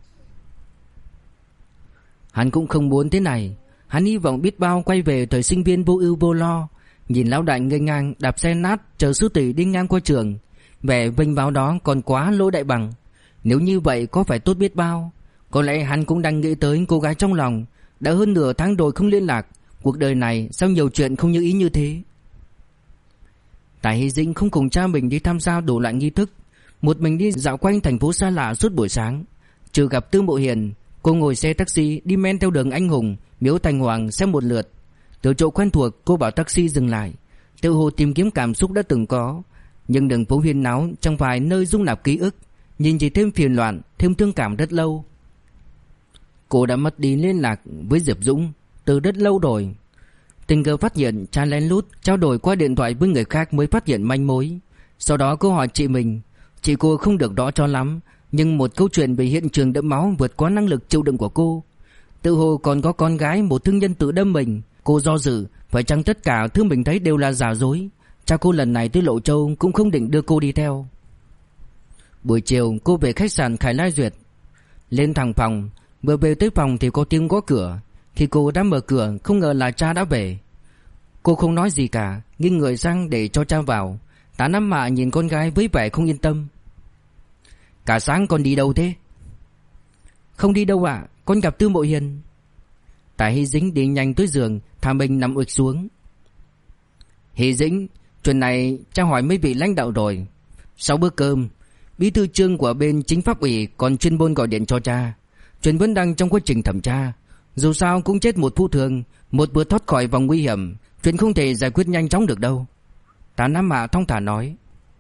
Hắn cũng không muốn thế này. Hắn hy vọng biết bao quay về thời sinh viên vô ưu vô lo, nhìn lão đại ngây ngang đạp xe nát chờ sư tỷ đi ngang qua trường, vẻ vênh váo đó còn quá lỗ đại bằng. Nếu như vậy có phải tốt biết bao. Có lẽ hắn cũng đang nghĩ tới cô gái trong lòng. Đã hơn nửa tháng rồi không liên lạc. Cuộc đời này sao nhiều chuyện không như ý như thế. Tả Hy Dĩnh không cùng cha mình đi tham gia đủ loại nghi thức, một mình đi dạo quanh thành phố xa lạ suốt buổi sáng. Trừ gặp Tư Mộ Hiền, cô ngồi xe taxi đi men theo đường Anh Hùng, Miếu Thành Hoàng xem một lượt. Từ chỗ quen thuộc cô bảo taxi dừng lại, tự hồ tìm kiếm cảm xúc đã từng có. Nhưng đường phố huyên náo chẳng phải nơi dung nạp ký ức, nhìn chỉ thêm phiền loạn, thêm thương cảm rất lâu. Cô đã mất đi liên lạc với Diệp Dũng từ rất lâu rồi. Tình cờ phát hiện cha lén lút trao đổi qua điện thoại với người khác mới phát hiện manh mối. Sau đó cô hỏi chị mình. Chị cô không được rõ cho lắm, nhưng một câu chuyện về hiện trường đẫm máu vượt quá năng lực chịu đựng của cô. Tự hồ còn có con gái một thương nhân tự đâm mình. Cô do dự, phải chăng tất cả thứ mình thấy đều là giả dối. Cha cô lần này tới Lộ Châu cũng không định đưa cô đi theo. Buổi chiều cô về khách sạn Khải Lai Duyệt. Lên thẳng phòng, vừa về tới phòng thì có tiếng gõ cửa. Khi cô đã mở cửa, không ngờ là cha đã về. Cô không nói gì cả, nghiêng người sang để cho cha vào. Tá Năm Mạ nhìn con gái với vẻ không yên tâm. Cả sáng con đi đâu thế? Không đi đâu ạ, con gặp Tư Mộ Hiền. Tạ Hy Dĩnh đi nhanh tới giường, thả mình nằm ụp xuống. Hy Dĩnh, chuyện này cha hỏi mấy vị lãnh đạo rồi. Sau bữa cơm, bí thư trưởng của bên chính pháp ủy còn chuyên môn gọi điện cho cha. Chuyện vẫn đang trong quá trình thẩm tra. Dù sao cũng chết một phụ thường, một vừa thoát khỏi vòng nguy hiểm, chuyện không thể giải quyết nhanh chóng được đâu. Tạ Nam Mạ thong thả nói.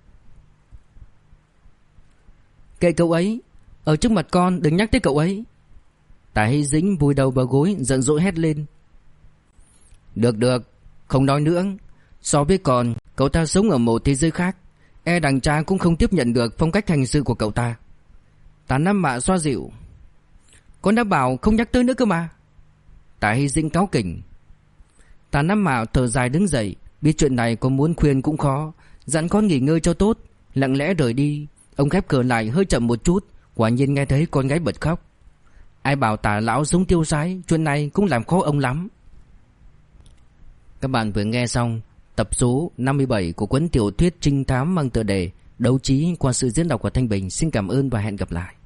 Kệ cậu ấy, ở trước mặt con đừng nhắc tới cậu ấy. Tạ Hy Dĩnh vùi đầu vào gối giận dỗi hét lên. Được, không nói nữa. So với con, cậu ta sống ở một thế giới khác. E đằng cha cũng không tiếp nhận được phong cách hành sự của cậu ta. Tạ Nam Mạ xoa dịu. Con đã bảo không nhắc tới nữa cơ mà. Tạ Hy Dĩnh cáu kỉnh. Tạ Nam Mạ thở dài đứng dậy, biết chuyện này có muốn khuyên cũng khó, dặn con nghỉ ngơi cho tốt, lặng lẽ rời đi. Ông khép cửa lại hơi chậm một chút, quả nhiên nghe thấy con gái bật khóc. Ai bảo Tạ lão sống tiêu sái, chuyện này cũng làm khó ông lắm. Các bạn vừa nghe xong tập số 57 của cuốn tiểu thuyết trinh thám mang tựa đề Đấu trí qua sự diễn đọc của Thanh Bình. Xin cảm ơn và hẹn gặp lại.